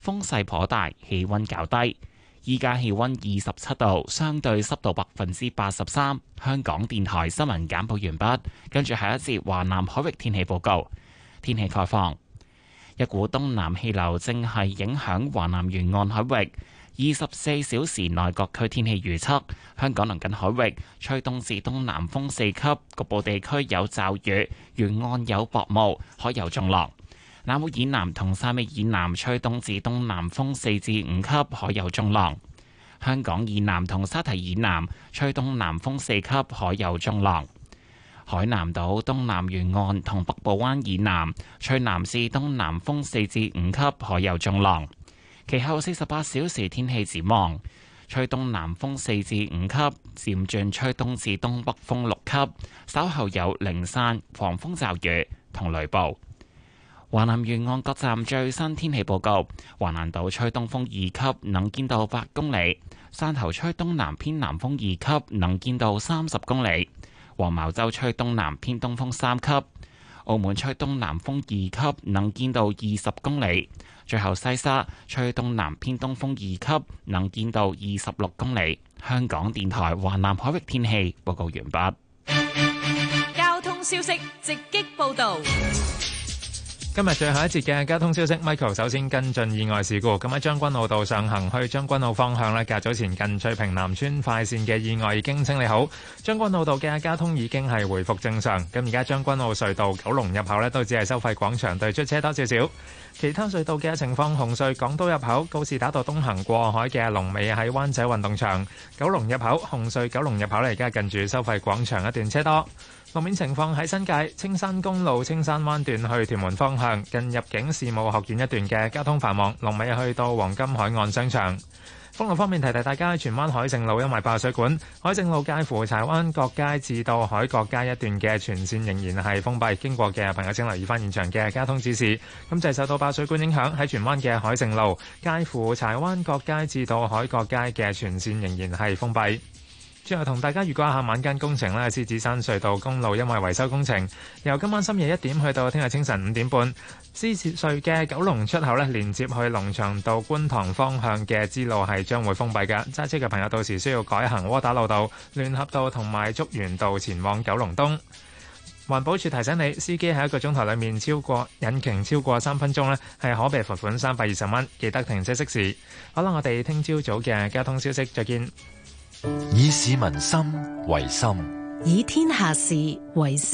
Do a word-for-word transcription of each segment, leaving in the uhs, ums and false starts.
風勢頗大，氣溫較低。依家氣溫二十七度，相對濕度百分之八十三。香港電台新聞簡報完畢，跟住下一節華南海域天氣報告。天氣概況，一股東南氣流正係影響華南沿岸海域。二十四小時內各區天氣預測：香港鄰近海域吹東至東南風四級，局部地區有驟雨，沿岸有薄霧，海有中浪。南澳以南同汕尾以南吹東至東南風四至五級，海有中浪。香港以南同沙堤以南吹東南風四級，海有中浪。海南島東南沿岸同北部灣以南吹南至東南風四至五級，海有中浪。其後四十八小時天氣展望，吹東南風四至五級，漸轉吹東至東北風六級，稍後有零散狂風驟雨同雷暴。華南沿岸各站最新天氣報告：華南島吹東風二級，能見度八公里；汕頭吹東南偏南風二級，能見度三十公里；黃茅洲吹東南偏東風三級；澳門吹東南風二級，能見度二十公里；最後西沙吹東南偏東風二級，能見度二十六公里。香港電台華南海域天氣報告完畢。 交通消息直擊報道。 今日最後一節嘅交通消息 ，Michael 首先跟進意外事故。咁喺將軍澳道上行去將軍澳方向呢，較早前近翠屏南村快線嘅意外已經清理好，將軍澳道嘅交通已經係回復正常。咁而家將軍澳隧道九龍入口呢，都只係收費廣場對出車多少少。其他隧道嘅情況，紅隧港島入口告士打道東行過海嘅龍尾喺灣仔運動場，九龍入口紅隧九龍入口呢，而家近住收費廣場一段車多。路面情況喺新界青山公路青山灣段去屯門方向，近入境事務學院一段嘅交通繁忙，龍尾去到黃金海岸商場。封路方面，提提大家，荃灣海盛路因為爆水管，海盛路介乎柴灣角街至到海角街一段嘅全線仍然係封閉，經過嘅朋友請留意翻現場嘅交通指示。咁就係受到爆水管影響，喺荃灣嘅海盛路介乎柴灣角街至到海角街嘅全線仍然係封閉。最後同大家預告一下晚間工程咧，獅子山隧道公路因為維修工程，由今晚深夜一點去到聽日清晨五點半，獅子隧嘅九龍出口咧，連接去龍翔道觀塘方向嘅支路係將會封閉嘅。揸車嘅朋友到時需要改行窩打老道、聯合道同埋竹園道前往九龍東。環保署提醒你，司機喺一個鐘頭裏面超過引擎超過三分鐘呢，係可被罰款三百二十蚊。記得停車熄匙。好啦，我哋聽朝早嘅交通消息再見。 以市民心為心， 以天下事為事。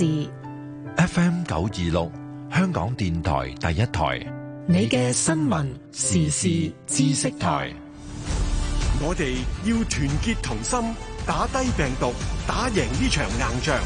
F M 九二六，香港電台第一台， 你嘅新聞時事知識台。 我哋要團結同心，打低病毒，打贏呢場硬仗。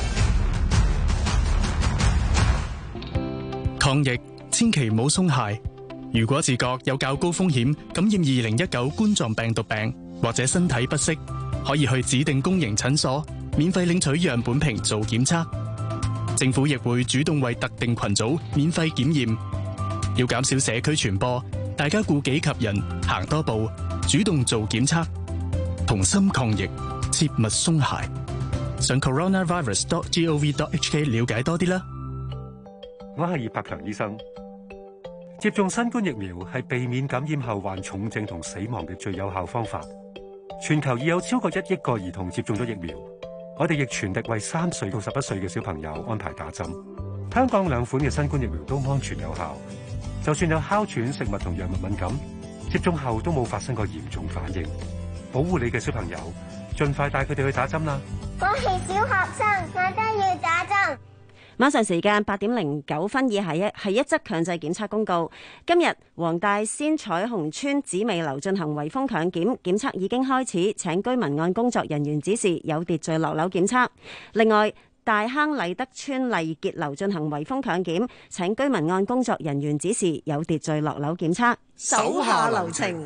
抗疫千祈唔好鬆懈。如果自覺有較高風險感染二零一九冠狀病毒病，或者身體不適，可以去指定公營診所免費領取樣本瓶做檢測。政府亦會主動為特定群組免費檢驗。要減少社區傳播，大家顧己及人，行多步，主動做檢測，同心抗疫，切勿鬆懈。上 coronavirus dot gov dot hk 了解多啲啦。 我係葉柏強醫生。接種新冠疫苗係避免感染後患重症同死亡嘅最有效方法。全球已有超過一億個兒童接種咗疫苗，我哋亦全力為三歲到十一歲嘅小朋友安排打針。香港兩款嘅新冠疫苗都安全有效，就算有哮喘、食物同藥物敏感，接種後都冇發生過嚴重反應。保護你嘅小朋友，盡快帶佢哋去打針啦！ 我係小學生，我都要打針。 晚上時間八點零九分，以下一係一則強制檢測公告。今日黃大仙彩虹村紫美樓進行圍封強檢，檢測已經開始，請居民按工作人員指示有秩序落樓檢測。另外，大坑禮德村麗傑樓進行圍封強檢，請居民按工作人員指示有秩序落樓檢測。 手下留情。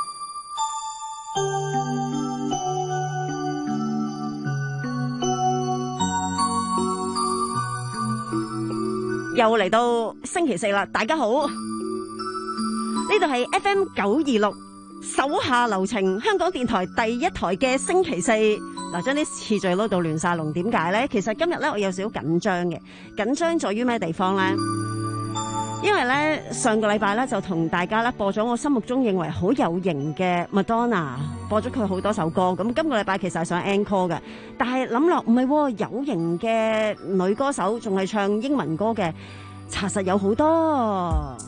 又嚟到星期四啦，大家好，呢度係 F M 九二六手下留情，香港電台第一台嘅星期四。嗱，將啲次序攞到亂晒龍，點解呢？其實今日咧我有少少緊張嘅，緊張在於咩地方呢？ 因為咧上個禮拜咧就同大家咧播咗我心目中認為好有型嘅 Madonna， 播咗佢好多首歌。咁今個禮拜其實係上 encore 嘅，但係諗落唔係，有型嘅女歌手仲係唱英文歌嘅，查實有好多。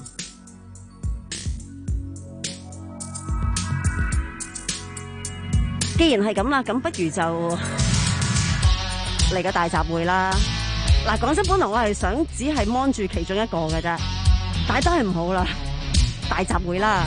既然係咁啦，咁不如就嚟個大集會啦。嗱，講真，本來我係想只係 mon 住其中一個嘅啫，但係都係唔好啦，大集會啦。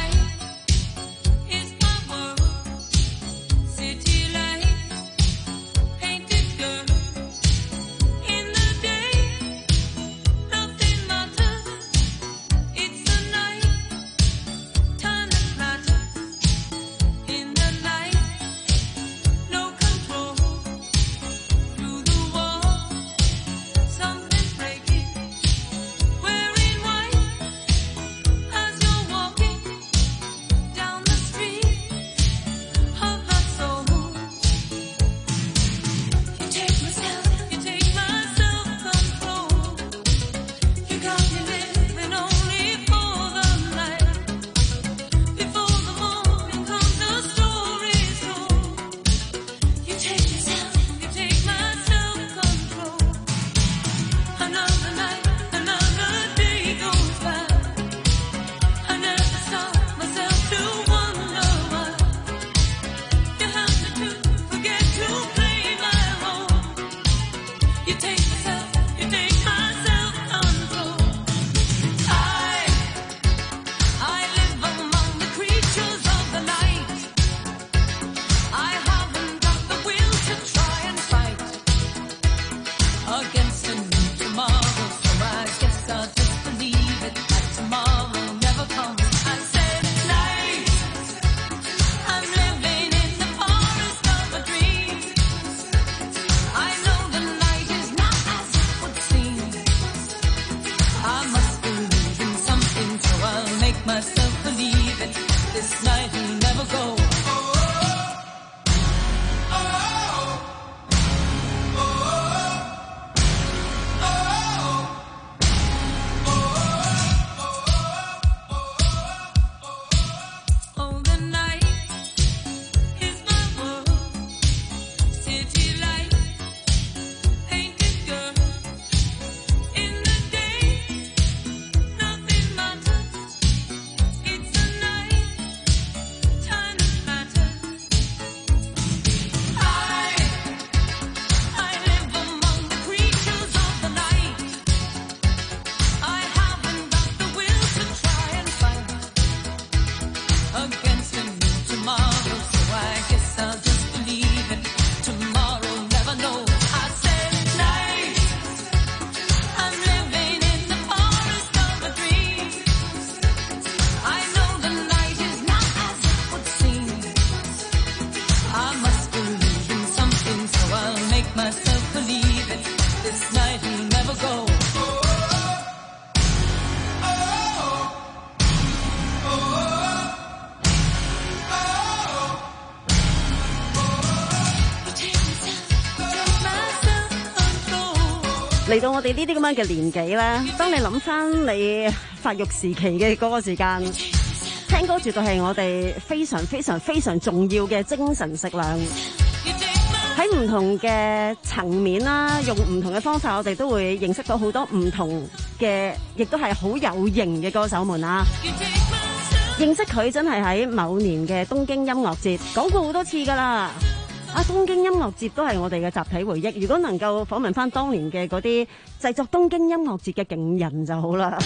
嚟到我哋呢啲咁樣嘅年紀咧，當你諗翻你發育時期嘅嗰個時間，聽歌絕對係我哋非常非常非常重要嘅精神食糧。喺唔同嘅層面啦，用唔同嘅方法，我哋都會認識到好多唔同嘅，亦都係好有型嘅歌手們啊！認識佢真係喺某年嘅東京音樂節講過好多次噶啦。啊！東京音樂節都係我哋嘅集體回憶。如果能夠訪問翻當年嘅嗰啲製作東京音樂節嘅勁人就好啦。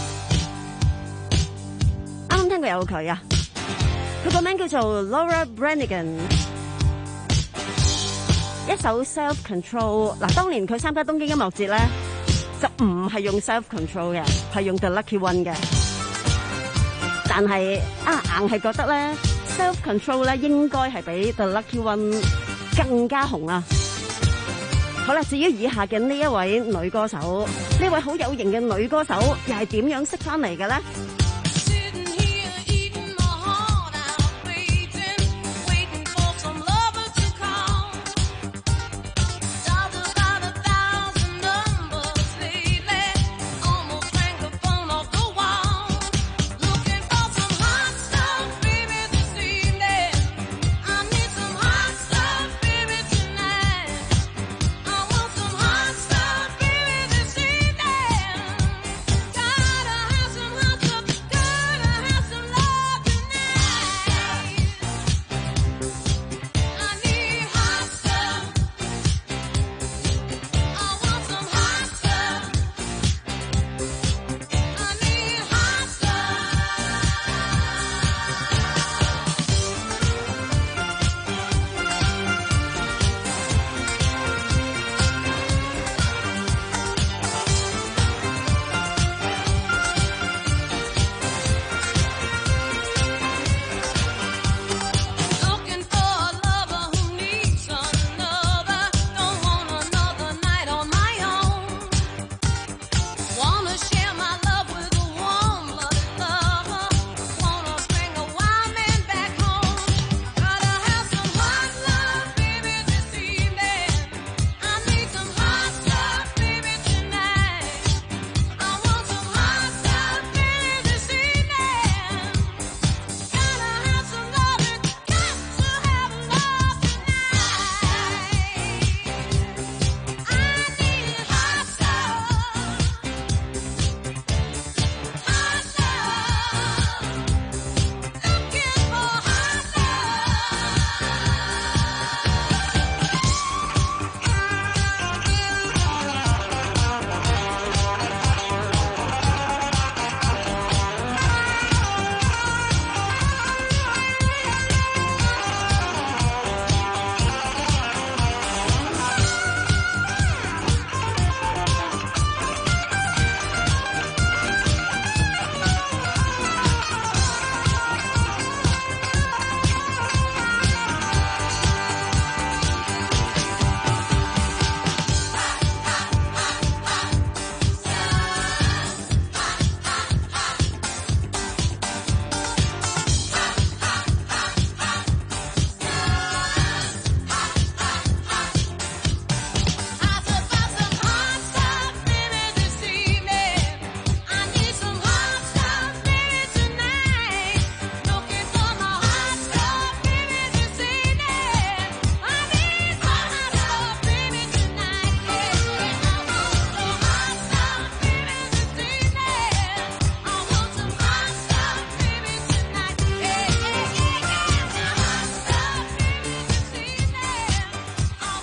啱啱聽過有佢啊，佢個名叫做 Laura Branigan， 一首 Self Control。嗱，當年佢參加東京音樂節咧，就唔係用 Self Control 嘅，係用 The Lucky One 嘅。但係啊，硬係覺得咧。Self Control 咧應該係比 The Lucky One 更加紅啊！好啦，至於以下嘅呢一位女歌手，呢位好有型嘅女歌手，又係點樣識翻嚟嘅咧？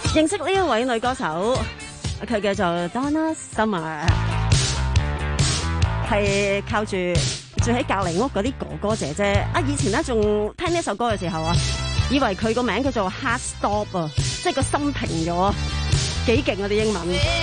認識呢一位女歌手，佢叫做 Donna Summer， 係靠住住喺隔離屋嗰啲哥哥姐姐啊！以前咧仲聽呢首歌嘅時候啊，以為佢個名叫做 Heart Stop 啊，即係個心停咗，幾勁啊啲英文！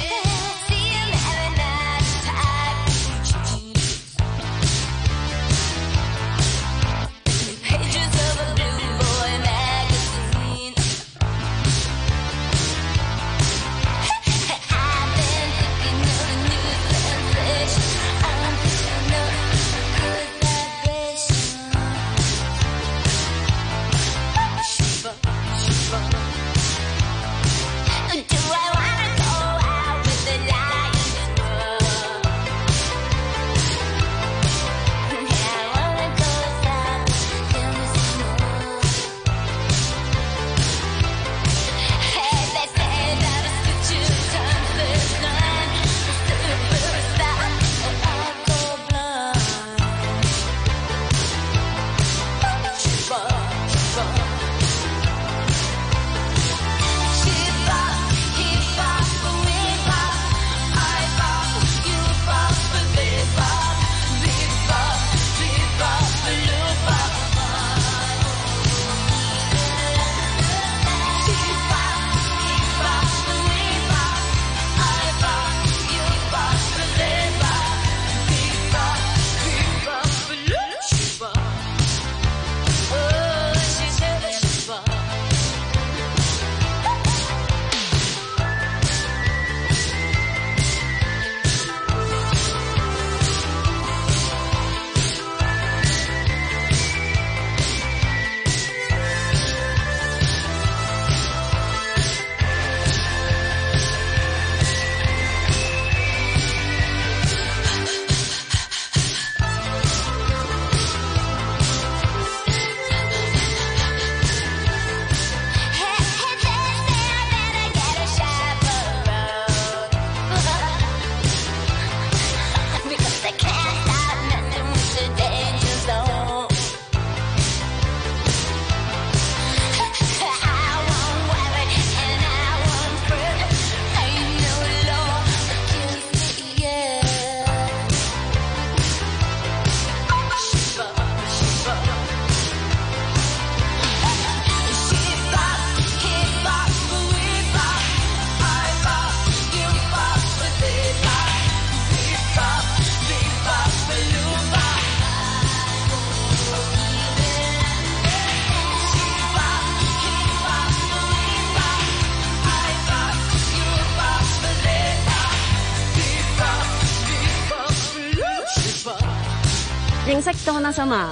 認識 Donna Summer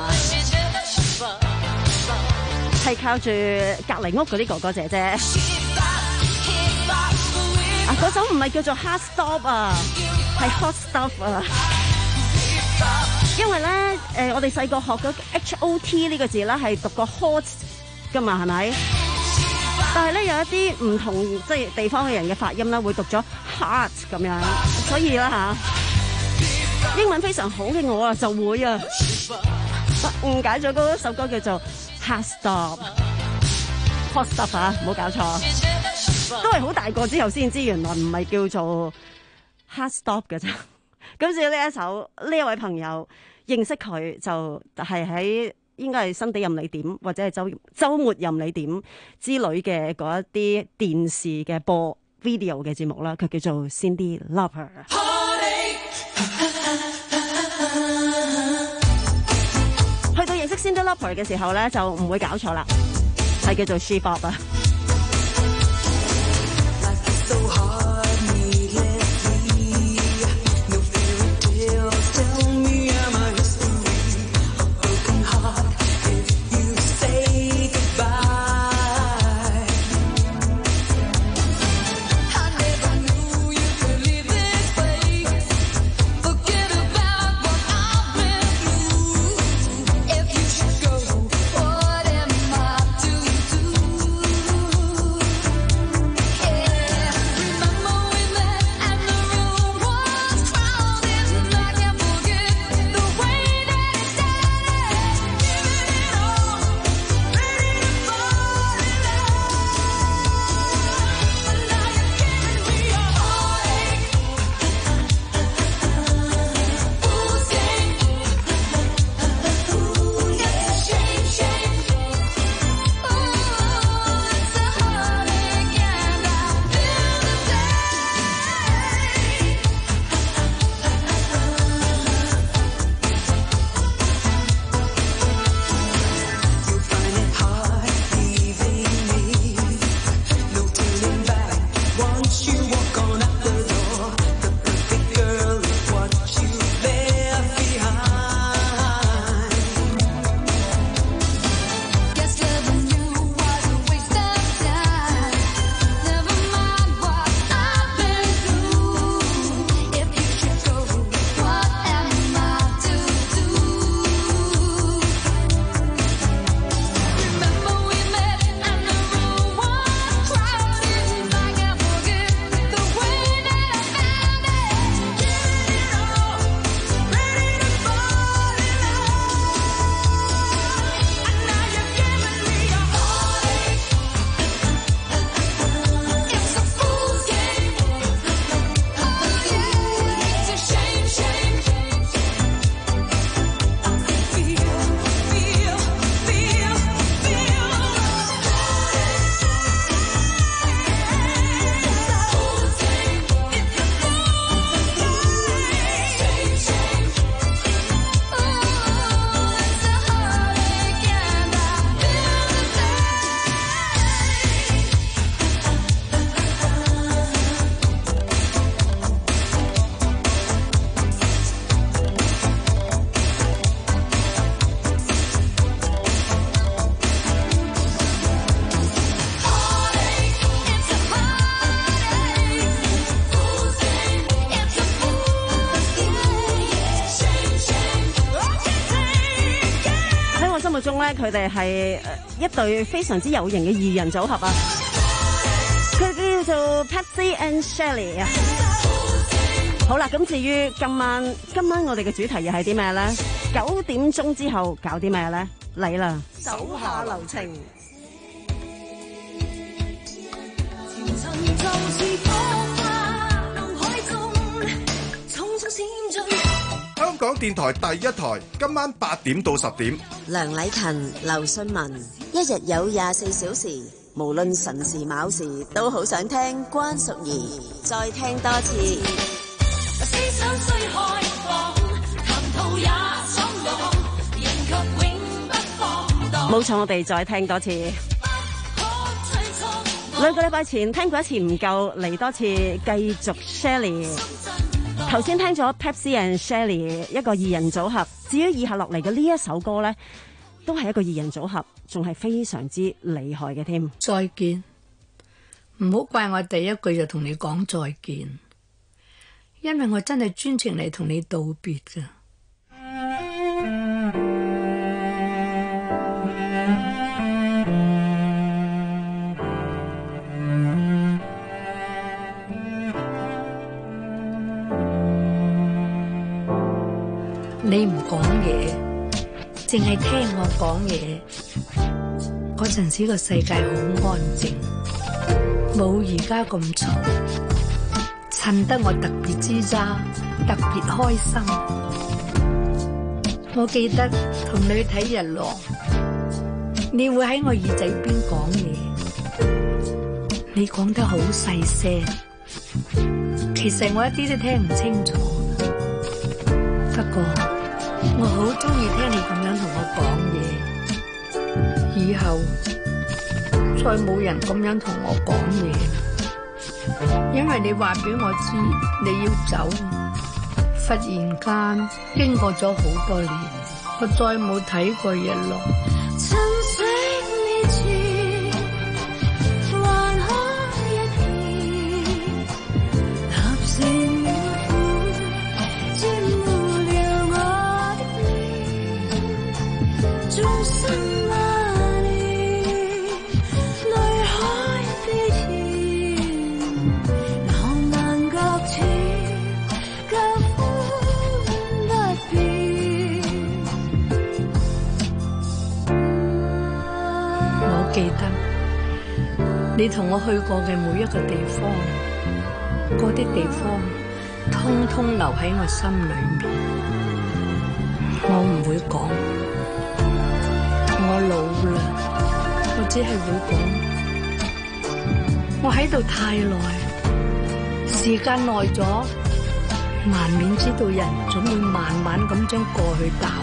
係靠住隔離屋嗰啲哥哥姐姐啊，嗰種唔係叫做 Heart Stop 啊，係 Hot Stuff 啊。因為咧，誒、呃，我哋細個學嗰 H O T 呢個字咧，係讀個 hot 噶嘛，係咪？但係咧有一啲唔同即係地方嘅人嘅發音咧，會讀咗 heart 咁樣，所以啦吓。英文非常好嘅我啊，就會啊誤解咗嗰首歌叫做 Heart Stop、Hot Stuff 啊，唔好搞錯。都係好大個之後先知，原來唔係叫做 Heart Stop 嘅啫。咁至於呢一首，呢一位朋友認識佢就係喺應該係新地任你點或者係周周末任你點之類嘅嗰一啲電視嘅播 video 嘅節目啦。佢叫做 Cyndi Lauper。去到認識 Cyndi Lauper 嘅時候咧，就唔會搞錯啦，係叫做 She Bop 啊。 佢哋係一對非常之有型嘅二人組合啊！佢叫做 Pepsi and Shelley 啊！好啦，咁至於今晚，今晚我哋嘅主題又係啲咩咧？九點鐘之後搞啲咩咧？嚟啦！手下留情。 香港電台第一台，今晚八點到十點。 梁禮勤、劉信文，一日有廿四小時，無論辰時卯時，都好想聽關淑怡再聽多次。 冇錯，我哋再聽多次。兩個禮拜前聽過一次唔夠，嚟多次繼續 Shelley。頭先聽咗 Pepsi and Shelley 一個二人組合，至於以下落嚟嘅呢一首歌呢，都係一個二人組合，仲係非常之厲害嘅添。 再見，唔好怪我第一句就同你講再見，因為我真係專程嚟同你道別㗎。你唔講嘢，淨係聽我講嘢，嗰陣時個世界好安靜，冇而家咁嘈，襯得我特別吱喳，特別開心。我記得同你去睇日落，你會喺我耳仔邊講嘢，你講得好細聲，其實我一啲都聽唔清楚，不過我好中意聽你咁樣同我講嘢，以後再冇人咁樣同我講嘢，因為你話俾我知你要走，忽然間經過咗好多年，我再冇睇過日落。記得你同我去過嘅每一個地方，嗰啲地方通通留喺我心裏面。我唔會講，我老啦，我只係會講，我喺度太耐，時間耐咗，難免知道人總會慢慢咁將過去淡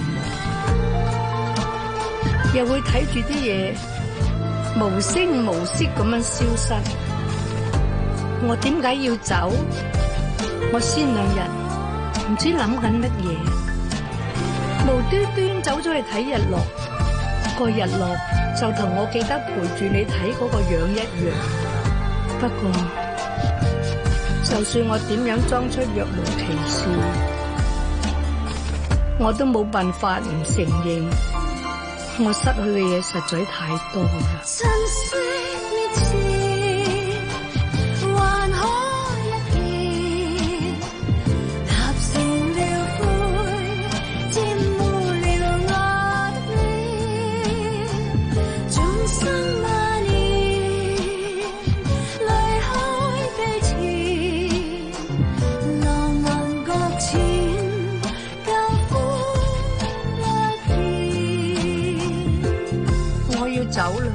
忘，又會睇住啲嘢無聲無息咁樣消失，我點解要走？我先兩日唔知諗緊乜嘢，無端端走咗去睇日落，個日落就同我記得陪住你睇嗰個樣一樣。不過，就算我點樣裝出若無其事，我都冇辦法唔承認。我失去嘅嘢實在太多啦。珍惜你前，還可一見，踏成了灰，沾滿了我的臉，眾生萬年，離開地前，浪漫擱淺，舊歡一片。我要走啦！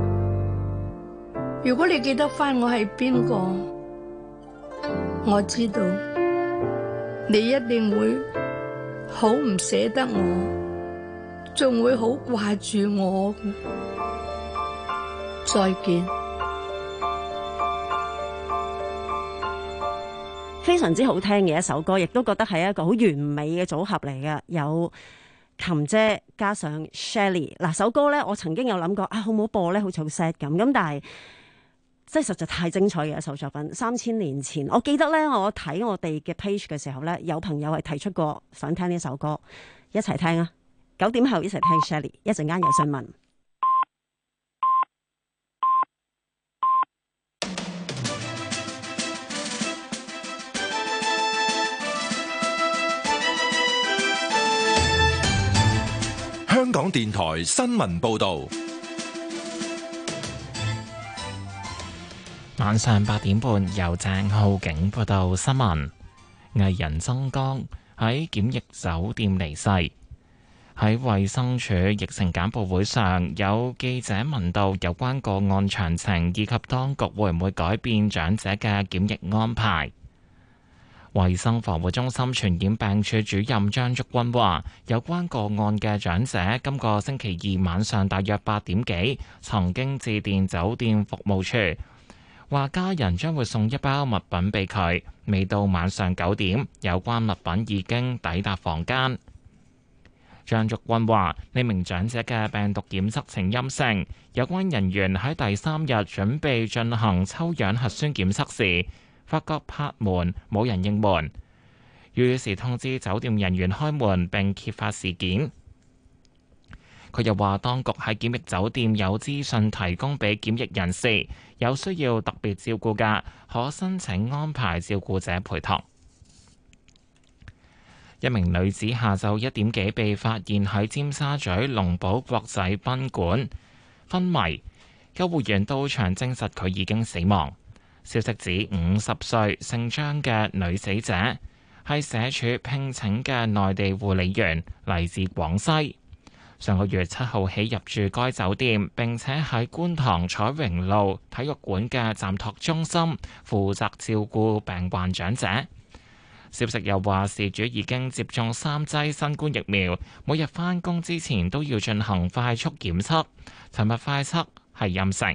如果你記得返我係邊個，我知道你一定會好唔捨得我，仲會好掛住我。再見。 非常之好聽嘅一首歌，亦都覺得係一個好完美嘅組合嚟嘅，有琴姐加上 Shelley。嗱，首歌咧，我曾經有諗過啊，好唔好播咧？好似好 sad 咁，咁但係真係實在太精彩嘅一首作品。三千年前，我記得咧，我睇我哋嘅 page 嘅時候咧，有朋友係提出過想聽呢首歌，一齊聽啊！ 九點後一齊聽 Shelley， 一陣間有新聞。 香港電台新聞報道， 晚上八點半由鄭浩景報道新聞。藝人曾江喺檢疫酒店離世。喺衛生署疫情簡報會上，有記者問到有關個案詳情以及當局會唔會改變長者嘅檢疫安排。衛生防護中心傳染病處主任張竹君話，有關個案嘅長者今個星期二晚上大約八點幾曾經致電酒店服務處，話家人將會送一包物品俾佢。未到晚上九點，有關物品已經抵達房間。張竹君話，呢名長者嘅病毒檢測呈陰性，有關人員喺第三日準備進行抽樣核酸檢測時，發覺拍門冇人應門，於是通知酒店人員開門並揭發事件。佢又話，當局喺檢疫酒店有資訊提供俾檢疫人士，有需要特別照顧嘅，可申請安排照顧者陪同。一名女子下晝一點幾被發現喺尖沙咀龍堡國際賓館昏迷，救護員到場證實佢已經死亡。消息指五十歲姓張嘅女死者係社署聘請嘅內地護理員，嚟自廣西。上個月七號起入住該酒店，並且喺觀塘彩榮路體育館嘅暫託中心負責照顧病患長者。消息又話，事主已經接種三劑新冠疫苗，每日返工之前都要進行快速檢測，尋日快測係陰性。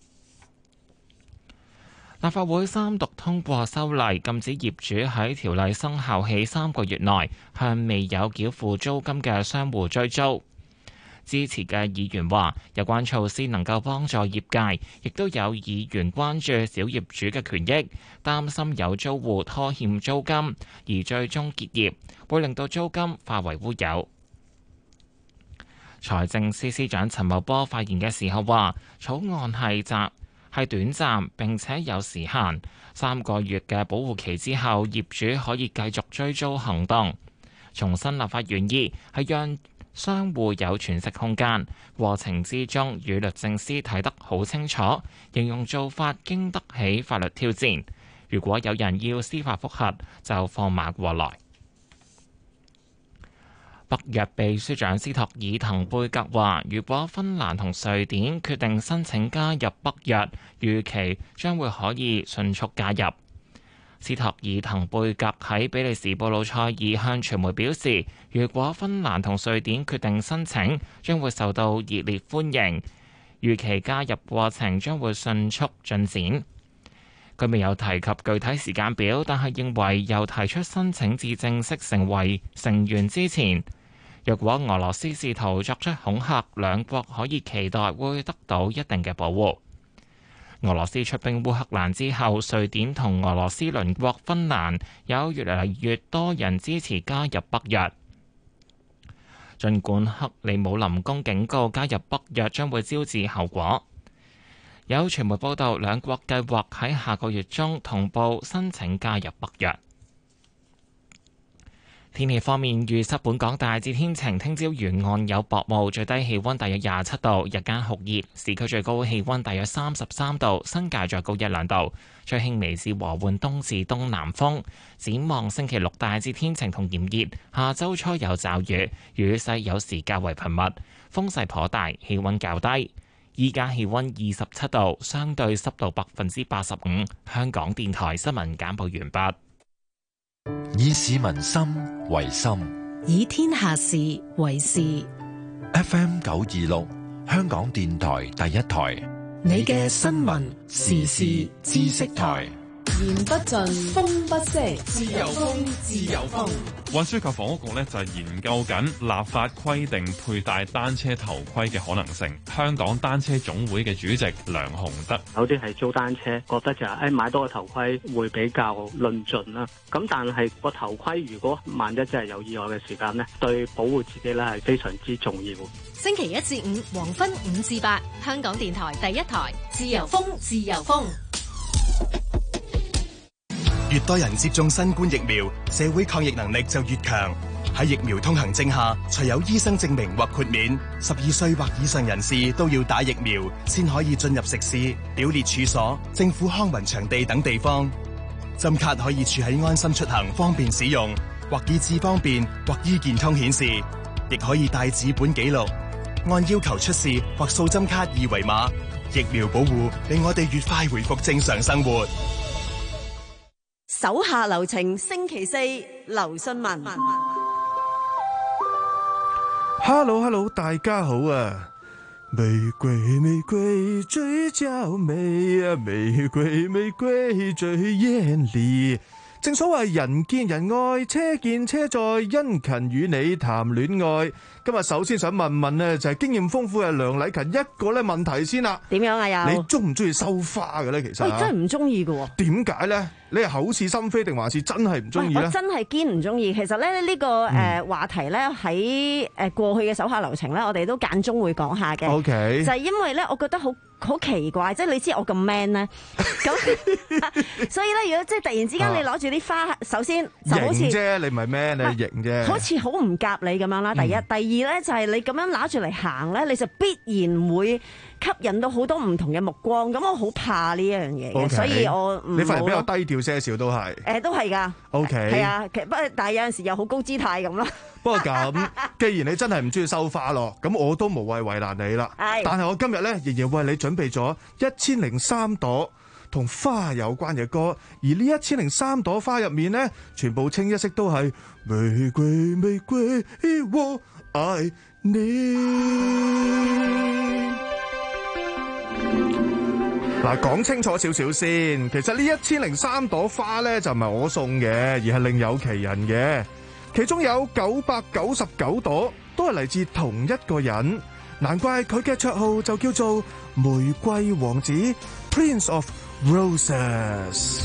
立法會三讀通過修例，禁止業主喺條例生效起三個月內向未有繳付租金嘅商戶追租。支持嘅議員話，有關措施能夠幫助業界，亦都有議員關注小業主嘅權益，擔心有租戶拖欠租金而最終結業，會令到租金化為烏有。財政司司長陳茂波發言嘅時候話，草案係暫係短暫並且有時限，三個月嘅保護期之後，業主可以繼續追租行動。重新立法原意係讓商戶有喘息空間，過程之中與律政司睇得好清楚，形容做法經得起法律挑戰。如果有人要司法覆核，就放馬過來。北約秘書長斯托爾滕貝格話，如果芬蘭同瑞典決定申請加入北約，預期將會可以迅速加入。斯托爾滕貝格喺比利時布魯塞爾向傳媒表示，如果芬蘭同瑞典決定申請，將會受到熱烈歡迎，預期加入過程將會迅速進展。佢未有提及具體時間表，但係認為由提出申請至正式成為成員之前，若果俄羅斯試圖作出恐嚇，兩國可以期待會得到一定嘅保護。俄羅斯出兵烏克蘭之後，瑞典同俄羅斯鄰國芬蘭有越嚟越多人支持加入北約。儘管克里姆林宮警告加入北約將會招致後果，有傳媒報道兩國計劃喺下個月中同步申請加入北約。天氣方面，預測本港大致天晴，聽朝沿岸有薄霧，最低氣溫大約廿七度，日間酷熱，市區最高氣溫大約三十三度，新界再高一兩度，吹輕微至和緩東至東南風。展望星期六大致天晴同炎熱，下周初有驟雨，雨勢有時較為頻密，風勢頗大，氣溫較低。依家氣溫二十七度，相對濕度百分之八十五。香港電台新聞簡報完畢。 以市民心為心， 以天下事為事。 F M 九二六，香港電台第一台， 你嘅新聞時事知識台。 言不盡，風不息，自由風，自由風。 運輸及房屋局呢就係研究緊立法規定佩戴單車頭盔嘅可能性。香港單車總會嘅主席梁鴻德， 有啲係租單車，覺得就係誒買多個頭盔會比較論盡啦。咁但係個頭盔如果萬一真係有意外嘅時間呢，對保護自己咧係非常之重要。 星期一至五黃昏五至八，香港電台第一台，自由風，自由風。 越多人接種新冠疫苗，社會抗疫能力就越強。喺疫苗通行證下，除有醫生證明或豁免，十二歲或以上人士都要打疫苗，先可以進入食肆、表列處所、政府康文場地等地方。針卡可以儲喺安心出行，方便使用，或以智方便，或醫健通顯示，亦可以帶紙本記錄，按要求出示或掃針卡二維碼。疫苗保護令我哋越快回復正常生活。 手下留情，星期四劉信文。 Hello Hello， 大家好啊！玫瑰玫瑰最嬌美啊，玫瑰玫瑰最艷麗。正所謂人見人愛，車見車載，殷勤與你談戀愛。今日首先想問問呢，就係經驗豐富嘅梁禮勤一個咧問題先啦。 點樣啊？又你中唔中意收花嘅咧？其實喂，真係唔中意嘅。點解咧？你係口是心非定還是真係唔中意咧？ 我真係堅唔中意。其實咧呢、這個誒、呃、話題咧喺誒過去嘅手下留情咧，我哋都間中會講下嘅。O、okay. K 就係因為咧，我覺得好好奇怪，即係你知我咁 man 咧，咁所以咧，如果即係突然之間你攞住啲花，啊、首先就好似型啫，你唔係 man，你係型啫， 好似好唔夾你咁樣啦。第一，嗯、第二咧就係、是、你咁樣拿住嚟行咧，你就必然會吸引到好多唔同嘅目光。咁我好怕呢一樣嘢嘅，所以我唔你份人比較低調些少都係。 誒、呃，都係㗎。O K。係啊，其實不過但係有陣時又好高姿態咁啦。 不過咁，既然你真係唔中意收花咯，咁我都無謂為難你啦。係。但係我今日咧，仍然為你準備咗一千零三朵同花有關嘅歌，而呢一千零三朵花入面咧，全部清一色都係玫瑰玫瑰我愛你。嗱，講清楚少少先，其實呢一千零三朵花咧就唔係我送嘅，而係另有其人嘅。其中有九百九十九朵都係嚟自同一個人，難怪佢嘅綽號就叫做玫瑰王子 Prince of Roses。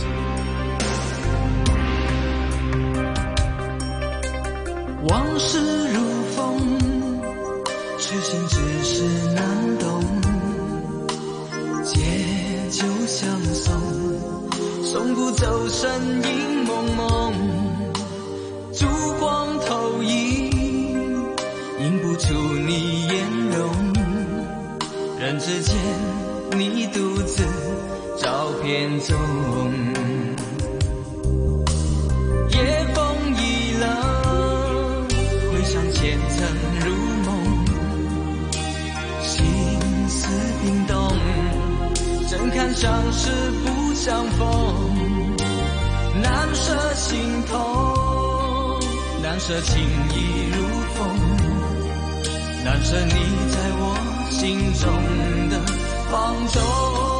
往事如風，痴心只是難懂，借酒相送，送不走身影濛濛，燭光投影，映不出你顏容，人之間你獨自照片中，夜風已冷，回想前塵如夢，心思冰凍，怎堪相識不相逢，難捨心痛，難捨情意如風，難捨你在我心中的放縱。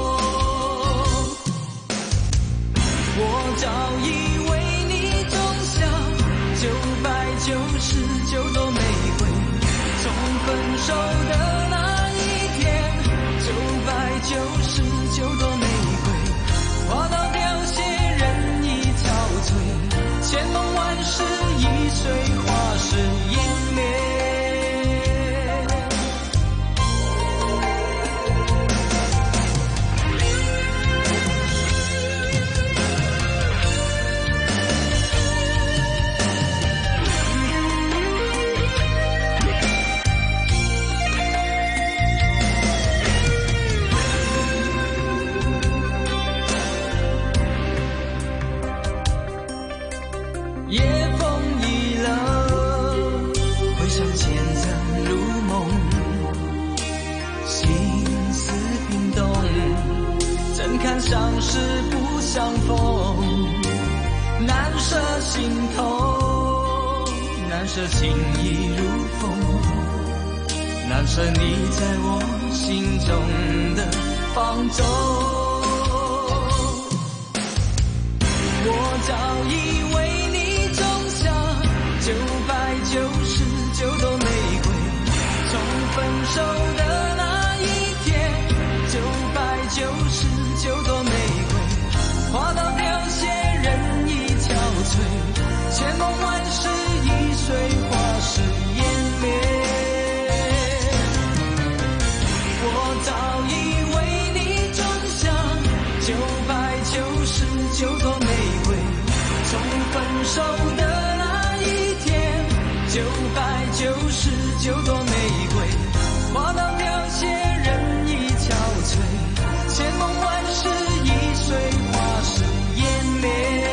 我早已為你種下九百九十九朵玫瑰，從分手的那一天，九百九十九朵玫瑰花到凋謝，人已憔悴，千夢萬世易碎，花事湮滅。夜風已冷，回想前塵如夢，心思冰凍，怎堪相識不相逢，難捨心痛，難捨情意如風，難捨你在我心中的放縱。 我早已為你種下九百九十九朵玫瑰，從分手的那一天，九百九十九朵玫瑰花到凋謝，人已憔悴，千夢萬世易碎，化成眼淚。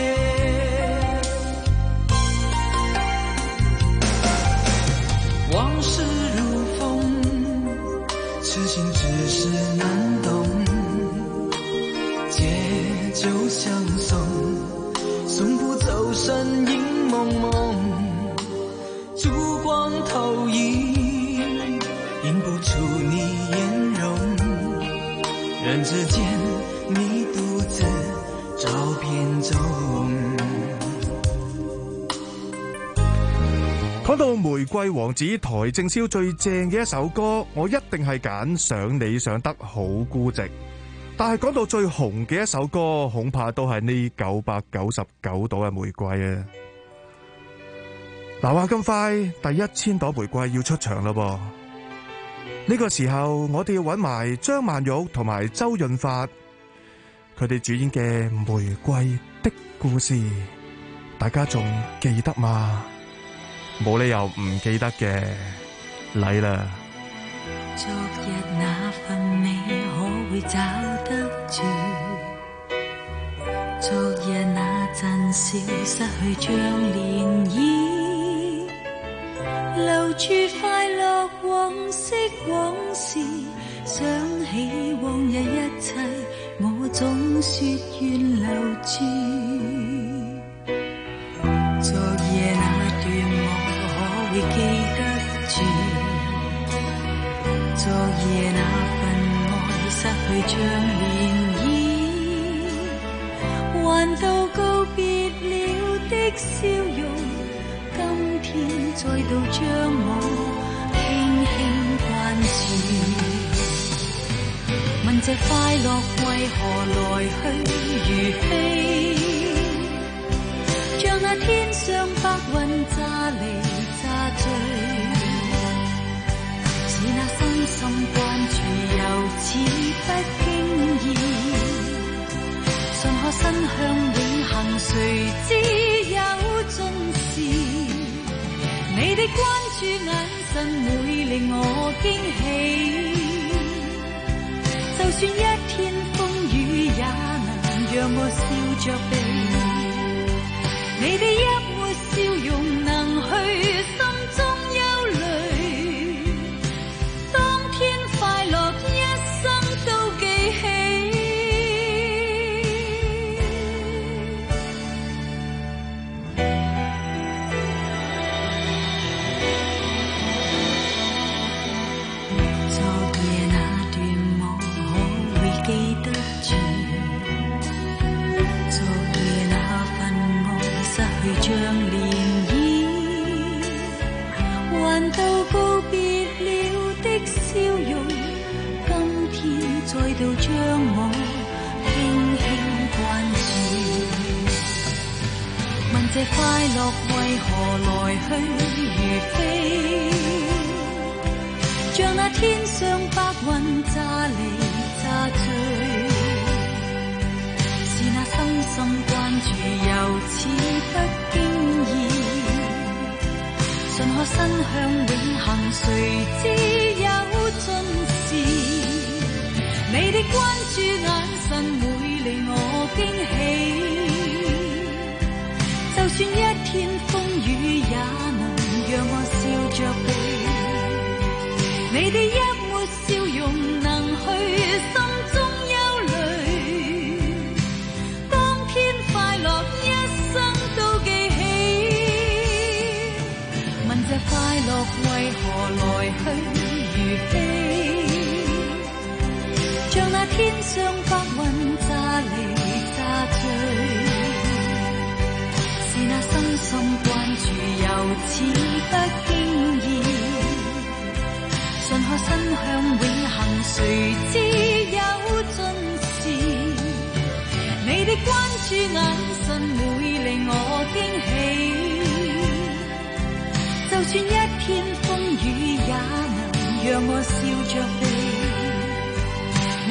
往事如風，痴心只是難懂，借酒相送，送不走身影濛濛，燭光投影，映不出你顏容，人之間你獨自照片中。 講到玫瑰王子邰正宵最正嘅一首歌，我一定係揀想你想得好孤寂。但係講到最紅嘅一首歌，恐怕都係呢九百九十九朵嘅玫瑰啊！嗱，話咁快，第一千朵玫瑰要出場啦噃。呢個時候，我哋要揾埋張曼玉同埋周潤發，佢哋主演嘅《玫瑰的故事》，大家仲記得嗎？冇理由唔記得嘅，嚟啦！ 昨日那份美可會找得住？昨日那陣笑失去像漣漪，留住快樂往昔往事，想起往日一切，我總說願留住。昨夜那段我會記得住，昨夜那份愛失去像漣漪，還到告別了的笑容，今天再度將我輕輕關注。問這快樂為何來去如飛，像那天上白雲乍離乍聚，是那深深關注又似不經意，順可身向永恆，誰知有盡時，你的關注眼神會令我驚喜，就算一天風雨也能讓我笑着避，你的一抹笑容能去心中憂慮，當天快樂一生都記起。昨夜那段我可會記得住？昨夜那份愛失去像漣漪，還到告別了的笑容，今天再度將我輕輕關注。問這快樂為何來去如飛，像那天上白雲乍離乍聚，是那深深關注又似不經意，順可身向永恆，誰知有盡時，你的關注眼神會令我驚喜，就算一天風雨也能讓我笑着避，你的一抹笑容能去心中憂慮，當天快樂一生都記起。問這快樂為何來去如飛，像那天上白雲乍離乍聚，是那深深關注又似不經意，順可身向永恆，誰知有盡時，你的關注眼神會令我驚喜，就算一天風雨也能讓我笑着避，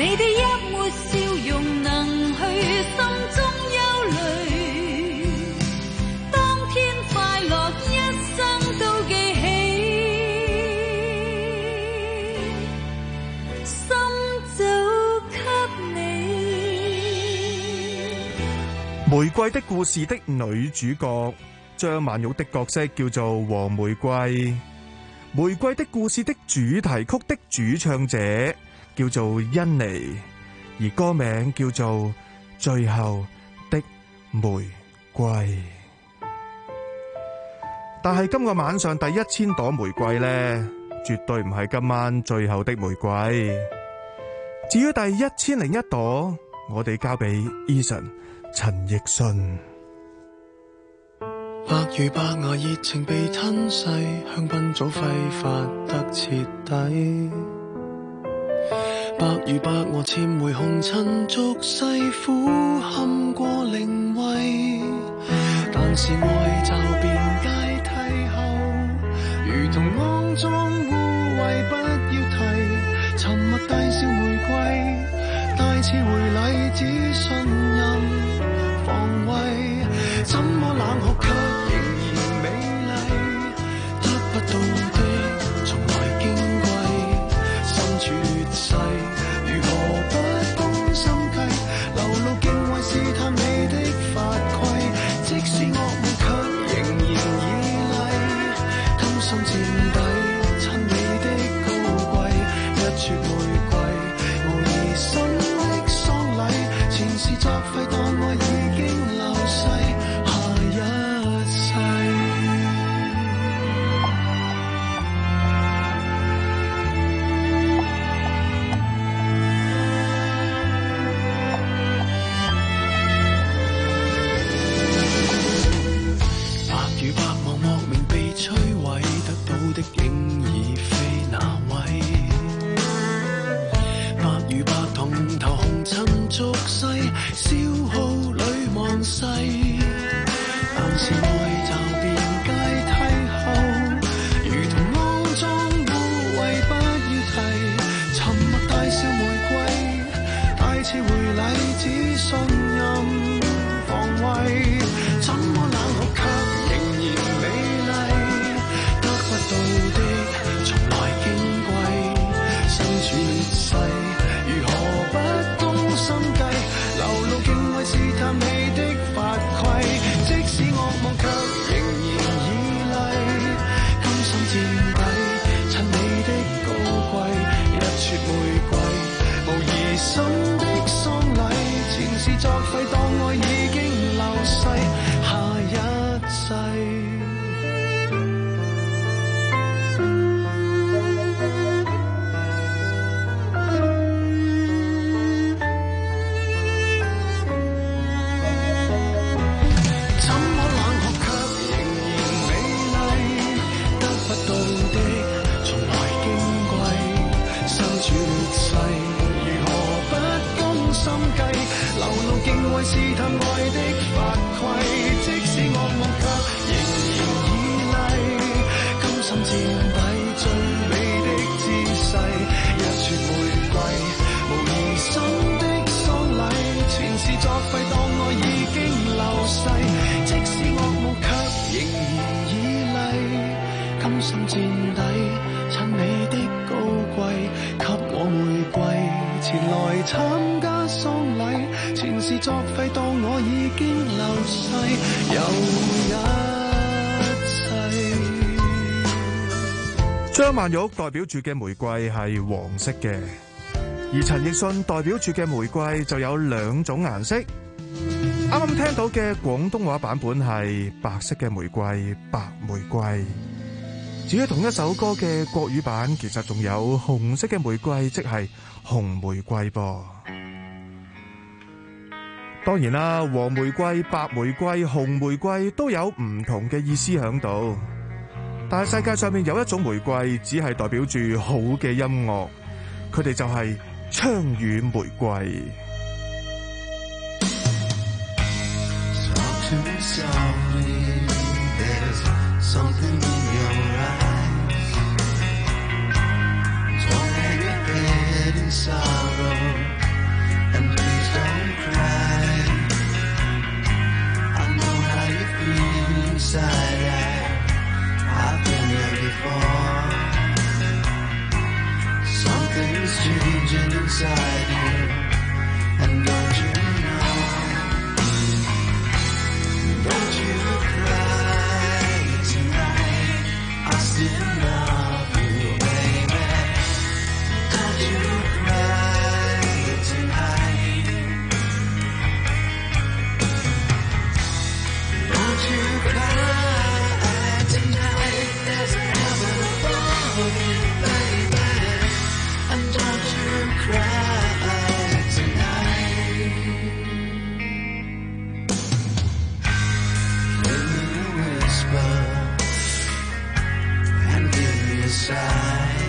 你的一抹笑容能去心中憂慮，當天快樂一生都記起，心就給你。 玫瑰的故事的女主角張曼玉的角色叫做黃玫瑰，玫瑰的故事的主題曲的主唱者叫做甄妮，而歌名叫做最後的玫瑰。但係今個晚上第一千朵玫瑰呢，絕對唔係今晚最後的玫瑰。至於第一千零一朵，我哋交俾 Eason 陳奕迅。 白如白牙熱情被吞噬，香檳早揮發得徹底。白如白鵝潛回紅塵俗世，苦堪過靈位。但是愛驟變階梯後，如同骯髒污穢不要提。沉默大笑玫瑰，帶刺回禮只信任防衛。怎麼冷酷卻仍然美麗，得不到的從來矜貴。身處劣勢，如何不攻心計？流露敬畏試探你的法規，即使惡夢卻仍然依賴。甘心墊底，親你的高貴，一撮玫瑰，無疑心的喪禮。前事作廢，當我已經流逝。的影已非那位，白如白銅頭紅塵俗世，消耗裏忘世。但是愛驟變階梯後，如同骯髒污穢不要提。沉默大笑玫瑰，帶刺回禮只信任防衛。怎麼冷酷卻仍然美麗，得不到的從來矜貴。身處劣勢，如何不攻心計？流露敬畏試探你的法規，即使惡夢卻仍然依賴。甘心墊底，襯你的高貴，一撮玫瑰，無疑心的喪禮。前事作廢，當愛已經流逝，下一世。試探愛的法規，即使惡夢卻仍然依賴。甘心墊底最美的姿勢，一撮玫瑰，無疑心的喪禮。前事作廢，當愛已經流逝，即使惡夢卻仍然依賴。甘心墊底襯你的高貴，給我玫瑰，前來參加喪禮。前事作廢，當我已經流逝，又一世。 張曼玉代表住嘅玫瑰係黃色嘅，而陳奕迅代表住嘅玫瑰就有兩種顏色。啱啱聽到嘅廣東話版本係白色嘅玫瑰，白玫瑰。至於同一首歌嘅國語版，其實仲有紅色嘅玫瑰，即係紅玫瑰噃。當然啦，黃玫瑰、白玫瑰、紅玫瑰都有唔同嘅意思喺度。但係世界上面有一種玫瑰，只係代表住好嘅音樂，佢哋就係槍與玫瑰。 Sorrow Something's changing inside you, and don't you know? Don't you cry tonight, I still love you, baby. Don't you cry tonight. Don't you cry tonight, there's a heaven above you, baby. And don't you cry tonight. Give me a whisper and give me a sigh.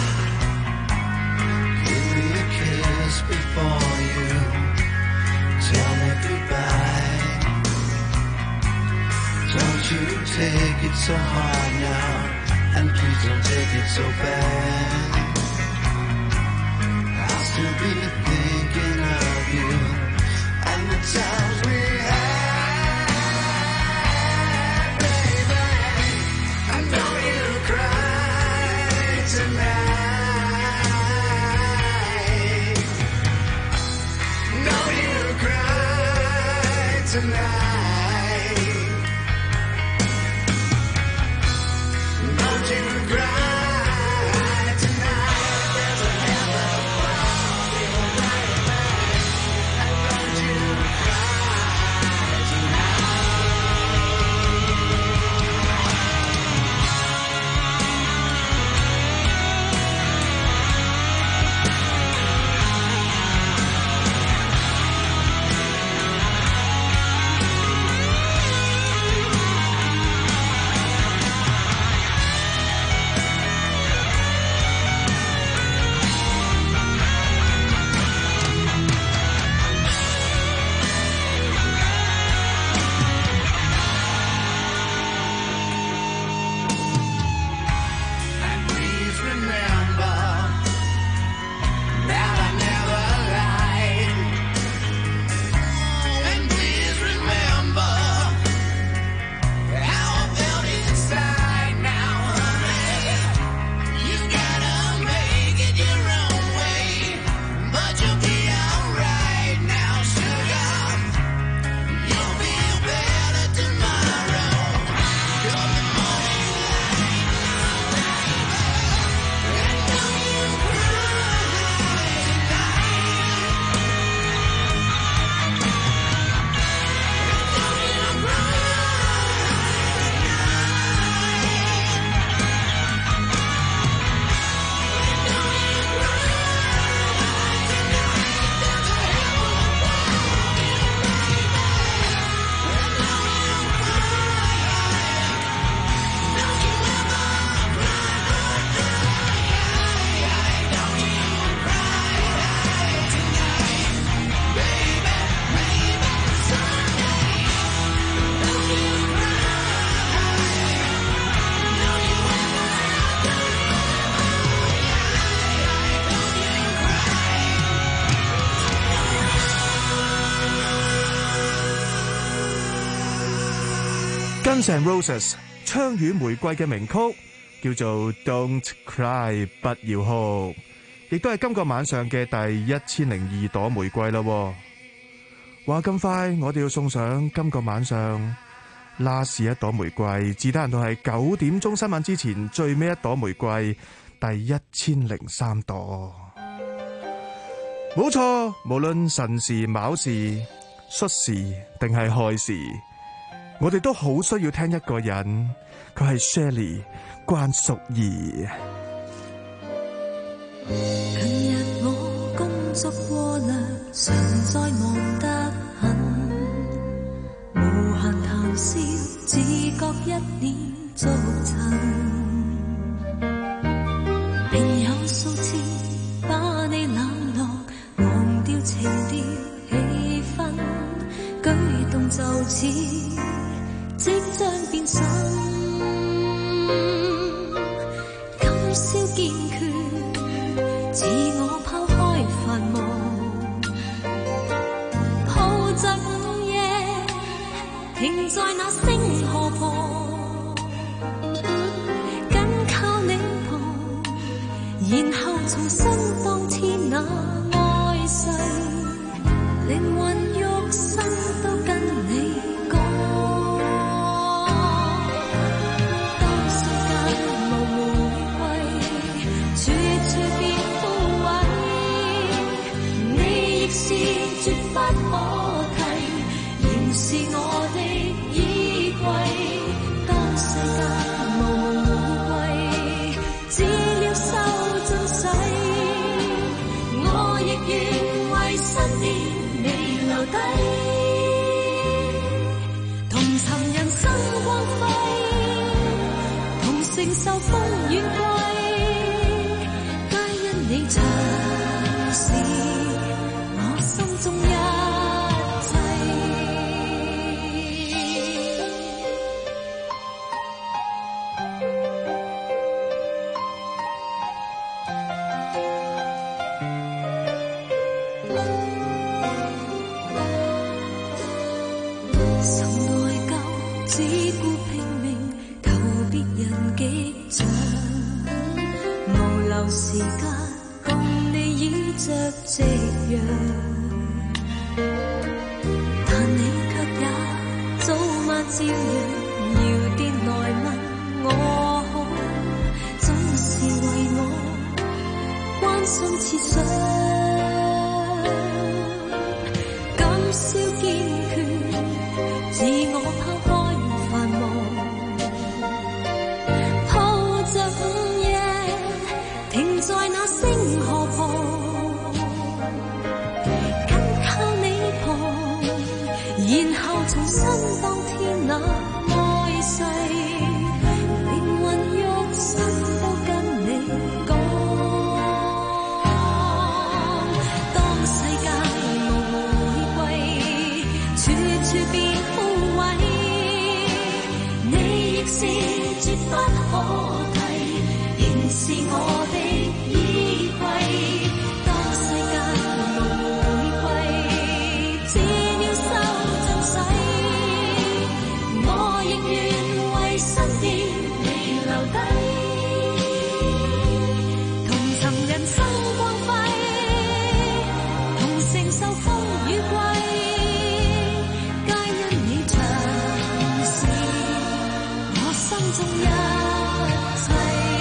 Give me a kiss before you tell me goodbye. Don't you take it so hard now, and please don't take it so bad. I'll still be thinking of you and the times we had, baby. And don't you cry tonight. Don't you cry tonight. Don't you cry tonight. There's a heaven above you, baby. And don't you cry And please remember that I never lied. And please remember how I felt inside now, honey. You gotta make it your own way, but you'll be alright now, sugar. You'll feel better tomorrow. Come the morning light now, baby. And don't you cry Guns N' Roses 槍與玫瑰嘅名曲叫做 Don't Cry 不要哭，亦都係今個晚上嘅第一千零二朵玫瑰啦。話咁快，我哋要送上今個晚上 last 一朵玫瑰，至得人到係九點鐘新聞之前最尾一朵玫瑰，第一千零三朵。冇錯，無論辰時卯時戌時定係亥時，我哋都好需要聽一個人，佢係 Shirley 關淑怡。 近日我工作過量，常在忙得很，無閒談笑，自覺一臉逐塵，並有數次把你冷落，忘掉情調氣氛，舉動就似即將變心，今宵堅決，自我拋開繁忙，抱着午夜，停在那星河旁，緊靠你旁，然後重新。 當天那愛世，靈魂肉身都跟你講。當世界無玫瑰，處處變枯萎，你亦是絕不可替，仍是我的依歸。當世界承受風雨季，皆因你曾是我心中一受內疚，只顧拼命投別人擊掌，無留時間共你倚着夕陽，但你卻也早晚照樣搖電來問我好，總是為我關心設想，今宵堅決自我拋開繁忙，抱着午夜停在那星河旁，緊靠你旁，然後重新當天那愛世，靈魂肉身都跟你講。當世界無玫瑰，處處變枯萎，你亦是絕不可替，仍是我的依歸。當世界無玫瑰，只要收盡洗，我亦願為身邊你留低，同尋人生光輝，同承受風雨季，皆因你曾是我心中一切。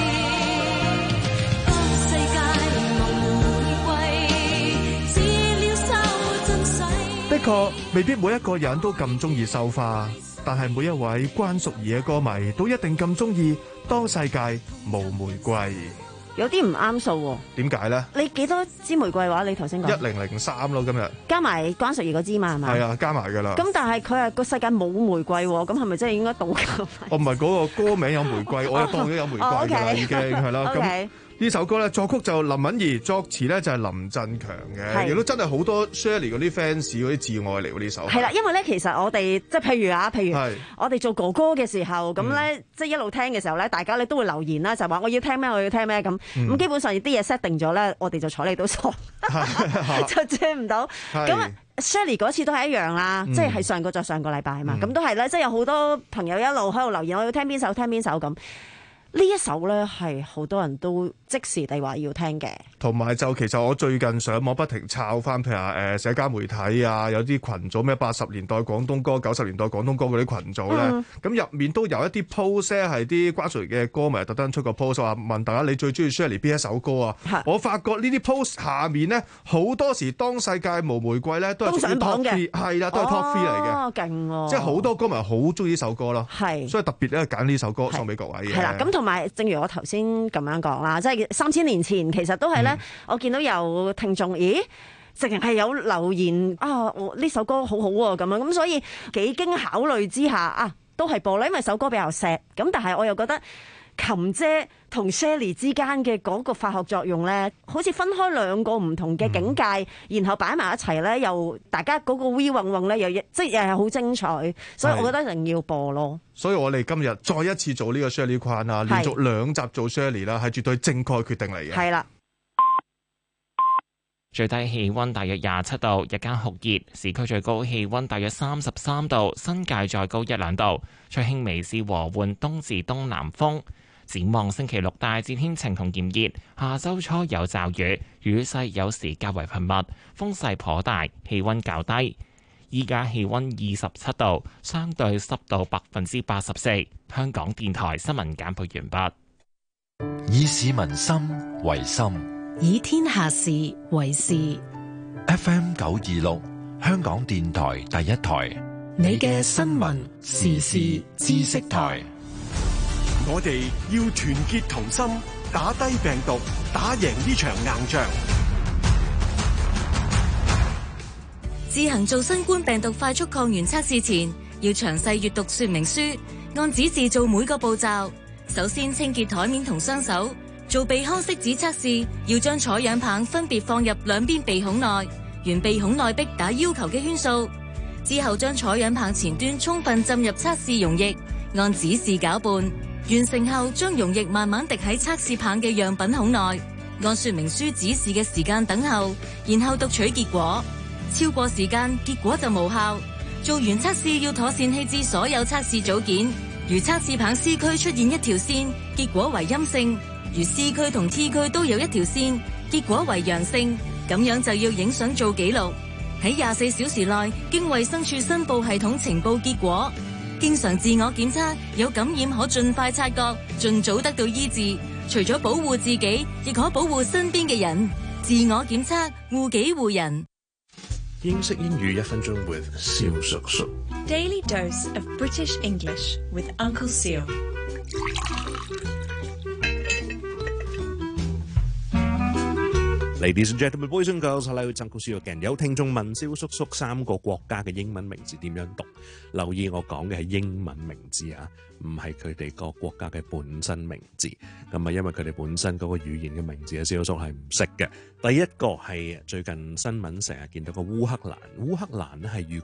當世界無玫瑰，只了收盡洗。 的確，未必每一個人都咁中意繡花，但係每一位關淑怡嘅歌迷都一定咁中意《當世界無玫瑰》。 有啲唔啱數喎。 點解咧？ 你幾多支玫瑰話？你頭先講一零零三咯，今日加埋關淑怡嗰支嘛係咪？ 係啊，加埋㗎啦。 咁但係佢係個世界冇玫瑰喎，咁係咪真係應該倒扣？ 我唔係嗰個歌名有玫瑰，我就當咗有玫瑰㗎啦，已經係啦。咁呢首歌咧，作曲就林敏儀，作詞咧就係林振強嘅，亦都真係好多 Shirley 嗰啲 fans 嗰啲至愛嚟喎呢首。係啦， 因為咧其實我哋即係譬如啊，譬如我哋做哥哥嘅時候，咁咧、嗯、即係一路聽嘅時候咧，大家咧都會留言啦，就話我要聽咩，我要聽咩咁。咁、嗯、基本上啲嘢 set 定咗咧，我哋就睬你都傻，就追唔到。咁 Shirley 嗰次都係一樣啦，嗯、即係係上個再上個禮拜嘛，咁、嗯、都係咧，即係有好多朋友一路喺度留言，我要聽邊首聽邊首咁。呢一首咧係好多人都即時地話要聽嘅， 同埋就其實我最近上網不停抄翻，譬如話誒社交媒體啊，有啲群組咩八十年代廣東歌、九十年代廣東歌嗰啲群組咧，咁入、嗯、面都有一啲 post 咧係啲關淑怡嘅歌迷特登出個 post 話問大家你最中意 Shirley 邊一首歌啊？是我發覺呢啲 post 下面咧好多時當世界無玫瑰咧都係屬於 top three，係啦，都係 top three 嚟嘅， 哦，勁喎！ 即係好多歌迷好中意呢首歌咯，係是，所以特別咧揀呢首歌送俾各位嘅。係啦，咁同埋正如我頭先咁樣講啦，即係三千年前其實都係咧，嗯、我見到有聽眾，咦，直情係有留言啊，我呢首歌好好喎咁樣，咁所以幾經考慮之下啊，都係播啦，因為首歌比較錫，咁但係我又覺得琴姐同 Shirley 之間嘅嗰個化學作用咧，好似分開兩個唔同嘅境界，嗯、然後擺埋一齊咧，又大家嗰個 V 混混咧，又即係又係好精彩，所以我覺得一定要播咯。 所以我哋今日再一次做呢個 Shirley 框啊，連續兩集做 Shirley 啦，係絕對正確決定嚟嘅。係啦。 最低氣溫大約廿七度，日間酷熱，市區最高氣溫大約三十三度，新界再高一兩度，吹輕微至和緩東至東南風。 展望星期六大致天晴同炎熱，下周初有驟雨，雨勢有時較為頻密，風勢頗大，氣溫較低。依家氣溫二十七度，相對濕度百分之八十四。香港電台新聞簡報完畢。 以市民心為心， 以天下事為事。 F M 九二六，香港電台第一台， 你嘅新聞時事知識台。 我哋要團結同心，打低病毒，打贏呢場硬仗。 自行做新冠病毒快速抗原測試前，要詳細閱讀說明書，按指示做每個步驟。首先清潔台面同雙手。做鼻腔拭子測試，要將採樣棒分別放入兩邊鼻孔內，沿鼻孔內壁打要求嘅圈數。之後將採樣棒前端充分浸入測試溶液，按指示攪拌。完成後，將溶液慢慢滴喺測試棒嘅樣品孔內，按說明書指示嘅時間等候，然後讀取結果。超過時間，結果就無效。做完測試要妥善棄置所有測試組件。如測試棒 C 區出現一條線，結果為陰性；如 C 區同 T 區都有一條線，結果為陽性。咁樣就要影相做記錄，喺廿四小時內經衛生署申報系統呈報結果。經常自我檢測，有感染可盡快察覺，盡早得到醫治。除咗保護自己，亦可保護身邊嘅人。自我檢測，護己護人。 英式英語一分鐘 with 蕭叔叔。 Daily dose of British English with Uncle Seal。 Ladies and gentlemen, boys and girls, hello, it's Uncle Seal again。有聽眾問蕭叔叔三個國家嘅英文名字點樣讀？留意我講嘅係英文名字啊，唔係佢哋個國家嘅本身名字。咁啊，因為佢哋本身嗰個語言嘅名字啊，蕭叔叔係唔識嘅。第一個係最近新聞成日見到個烏克蘭，烏克蘭咧係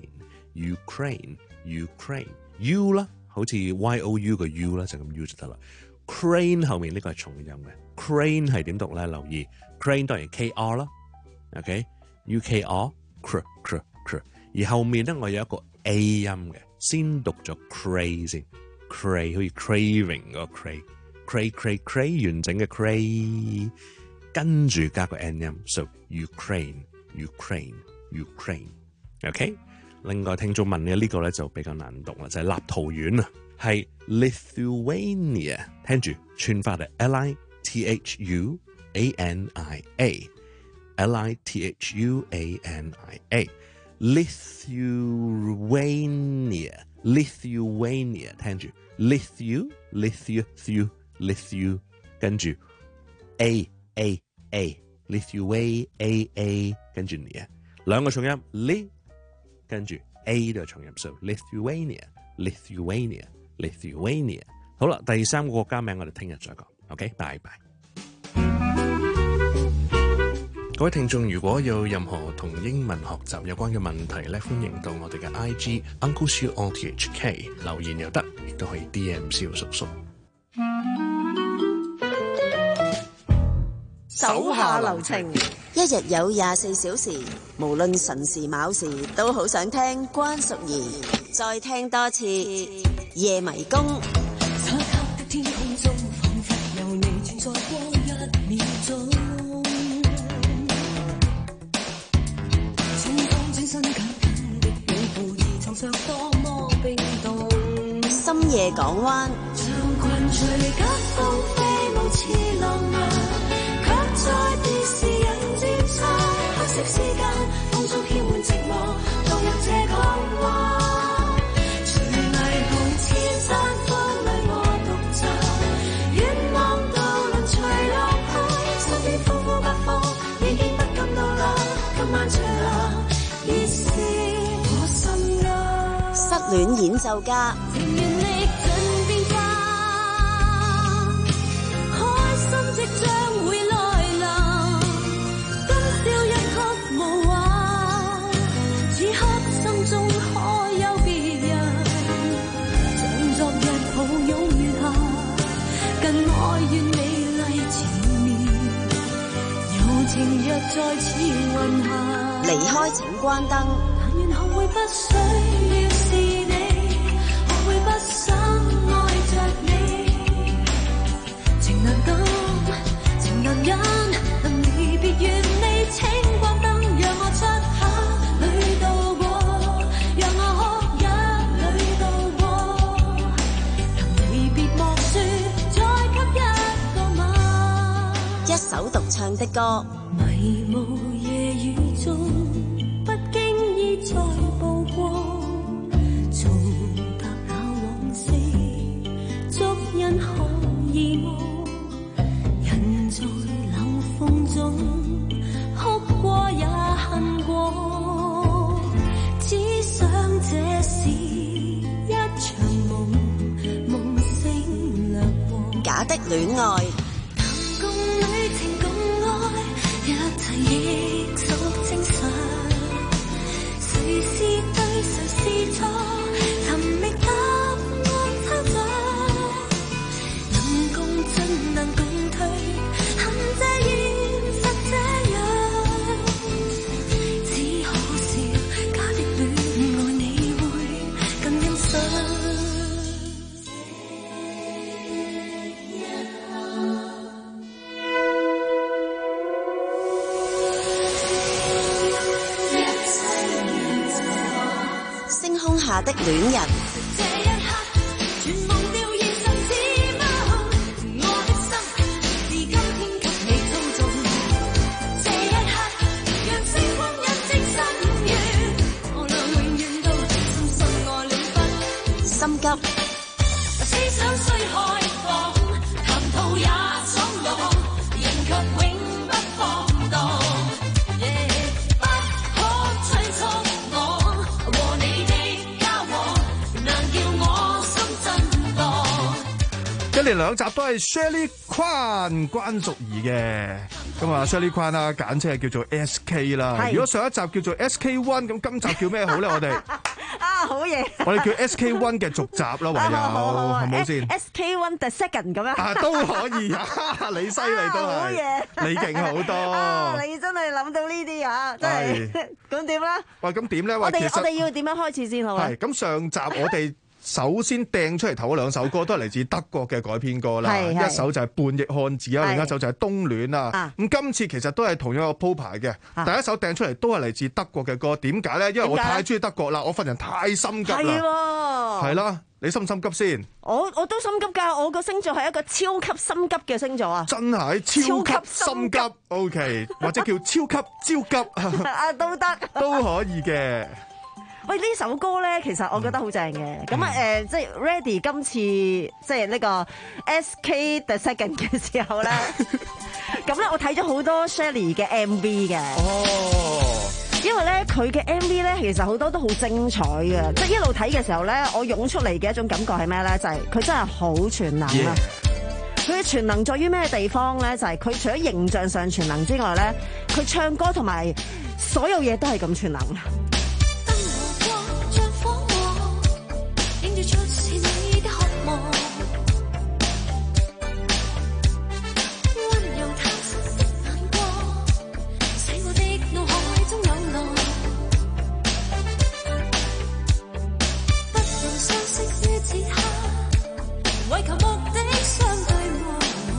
Ukraine，Ukraine，Ukraine，U 啦，好似 Y O U 嘅 U 啦，就咁 U 就得啦。Crane 後面呢個係重音嘅 ，Crane 係點讀咧？留意 Crane 當然 K R 啦 ，OK，U K R，cr cr cr，而後面咧我有一個 A 音嘅，先讀咗 cray 先 ，cray 好似 craving 嗰個 cray，cray cray cray 完整嘅 cray， 跟住加個 N 音 ，so Ukraine，Ukraine，Ukraine，OK。另外聽眾問嘅呢個咧就比較難讀啦，就係、是、立陶宛啊，係 Lithuania， 聽住串法係 L I T H U A N I A，L I T H U A N I A，Lithuania，Lithuania， 聽住 Lithu，Lithu，Lithu，Lithu， 跟住 A A A，Lithuania，跟住你啊，兩個重音 Li。跟住 A 都係重音，所以 Lithuania，Lithuania，Lithuania。好啦，第三個國家名我哋聽日再講。OK， 拜拜。各位聽眾，如果有任何同英文學習有關嘅問題咧，歡迎到我哋嘅 I G Uncle Siu O T H K 留言又得，亦都可以 D M 蕭叔叔。 手下留情，一日有廿四小時，無論辰時卯時，都好想聽關淑怡再聽多次夜迷宮。漆黑的天空中，彷彿有你存在過一秒鐘。匆匆轉身近的擁抱，而床上多麼冰凍。深夜港灣，像群隨急風飛舞似浪漫。在電視人接觸，黑色時間，風中飄滿寂寞，獨有這港灣。隨霓虹千山風裏我獨站，遠望渡輪隨浪去，身邊風呼不風，已經不敢到啦。今晚最冷，已是我心愛。失戀演奏家。情願歷盡變化，開心即將會來。中可有別人，像昨日抱擁月下，更愛願美麗前面，柔情若再次雲下。離開請關燈，但願學會不需要是你，學會不想愛着你， 忍，離別願你請光燈，讓我出口裏度過，讓我哭泣裏度過，臨離別莫說，再給一個吻。 一首獨唱的歌， 迷霧夜雨中，不經意再步過，重踏那往昔，足印可以摸。人在冷風中哭過也恨過，只想這是一場夢，夢醒掠過。 假的戀愛。 共旅程共愛，一齊亦屬正常。誰是對，誰是錯，尋覓答案偷着。能共進，能共退，恨這現實這樣。只可笑，假的戀愛你會更欣賞。 星空下的戀人， 這一刻全忘掉現實是夢，我的心是今天給你操縱。這一刻讓星光印證心願，我倆永遠都深信愛戀不心急。 思想雖開放，談吐也爽朗，人卻永不放蕩。不可催促我和你的交往，難叫我心震盪。 一連兩集都係 Shirley Kwan 關淑怡嘅，咁啊 Shirley Kwan 啦，簡稱係叫做 S K 啦。如果上一集叫做 S K One， 咁今集叫咩好咧？我哋啊，好嘢！ 我哋叫 S K One 嘅續集啦，唯有係冇先 ？S K One the second 咁樣啊，都可以啊！你犀利都係， 好嘢， 你勁好多。 啊，你真係諗到呢啲啊，真係咁點咧？ 喂，咁點咧？ 我哋其實我哋要點樣開始先好啊？ 係咁，上集我哋首先掟出嚟頭嗰兩首歌都係嚟自德國嘅改編歌啦， 係一首就係《叛逆漢子》啦，另一首就係《冬戀》啦。 啊咁今次其實都係同樣個鋪排嘅， 啊第一首掟出嚟都係嚟自德國嘅歌。點解咧？因為我點解太中意德國啦，我份人太心急啦。 係喎， 係啦，你心唔心急先？ 我我都心急㗎，我個星座係一個超級心急嘅星座啊！ 真係超級心急，OK，或者叫超級焦急啊，都得， 都可以嘅。 喂，呢首歌咧，其實我覺得好正嘅。咁啊誒，即係 Ready 今次即係呢個 S K the second 嘅時候咧，咁咧我睇咗好多 Shirley 嘅 M V 嘅。 哦。 因為咧佢嘅 M V 咧，其實好多都好精彩嘅。即係一路睇嘅時候咧，我湧出嚟嘅一種感覺係咩咧？就係、是、佢真係好全能啊！佢嘅全能在於咩地方咧？就係、是、佢除咗形象上全能之外咧，佢唱歌同埋所有嘢都係咁全能。 出是你的渴望，溫柔探索的眼光，使我的腦海中有浪。不能相識於此刻，為求目的相對望。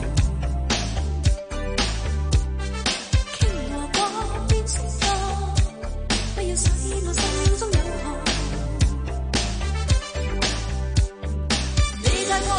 傾和過變星座，不要使我心中有寒。你在我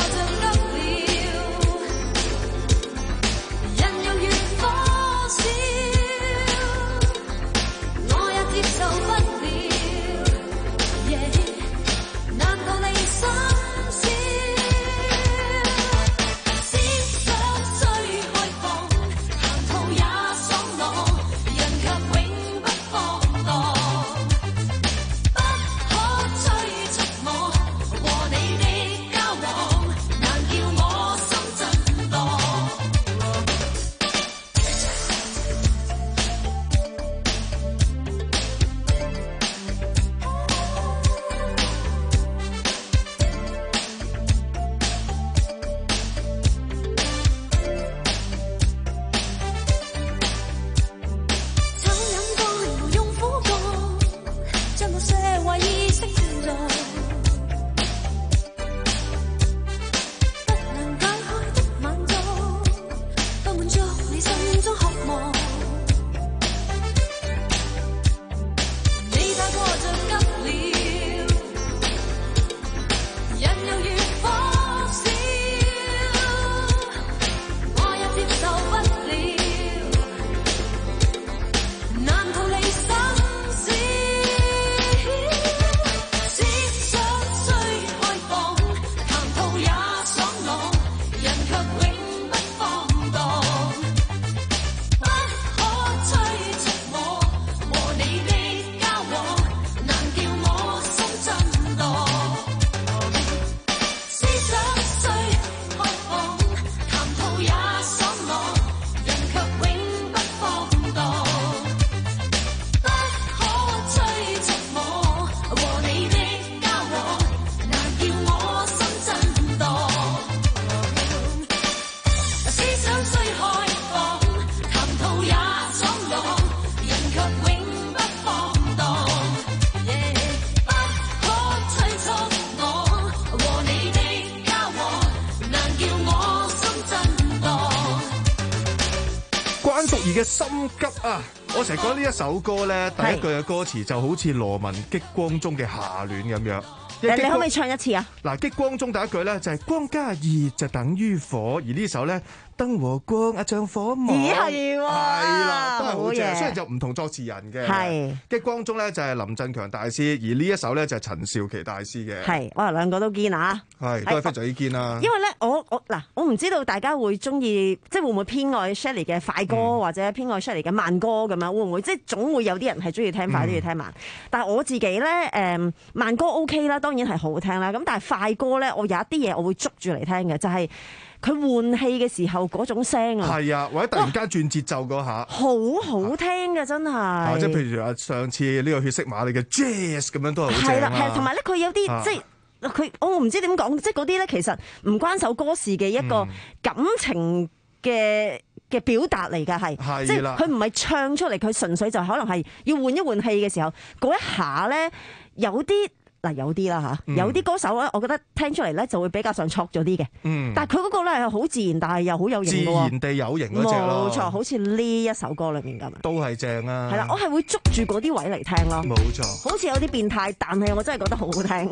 嘅心急啊！我成日覺得呢一首歌咧，第一句嘅歌詞就好似羅文激光中嘅夏戀咁樣。 你可唔可以唱一次啊？ 嗱，激光中第一句咧就係光加熱就等於火，而呢首咧燈和光啊像火網。 咦係喎， 係啦，都係好正。 好嘢雖然就唔同作詞人嘅。 係激光中咧就係林振強大師，而呢一首咧就係陳少琪大師嘅。 係，哇兩個都堅啊！ 係，都係非常之堅啦。 因為咧，我我嗱，我唔知道大家會中意，即係會唔會偏愛 Shirley 嘅快歌，嗯、或者偏愛 Shirley 嘅慢歌咁樣？會唔會即係總會有啲人係中意聽快，中意、嗯、聽慢？但係我自己咧，誒、嗯、慢歌 OK 啦，當然係好聽啦。咁但係快歌咧，我有一啲嘢我會捉住嚟聽嘅，就係佢換氣嘅時候嗰種聲啊。係啊，或者突然間轉節奏嗰下， 好好聽嘅真係。啊， 即係譬如話上次呢個血色瑪麗嘅 Jazz 咁樣都係好正。係啦， 係同埋咧，佢有啲、啊、即係。佢我唔知點講，即係嗰啲咧，其實唔關首歌事嘅一個感情嘅嘅表達嚟㗎，係，即係佢唔係唱出嚟，佢純粹就可能係要換一換氣嘅時候，嗰一下咧有啲嗱有啲啦嚇，有啲歌手咧，我覺得聽出嚟咧就會比較上挫咗啲嘅，嗯，但係佢嗰個咧係好自然，但係又好有型嘅喎， 自然地有型嗰隻咯， 冇錯，好似呢一首歌裏面咁， 都係正啊， 係啦，我係會捉住嗰啲位嚟聽咯， 冇錯， 好似有啲變態，但係我真係覺得好好聽。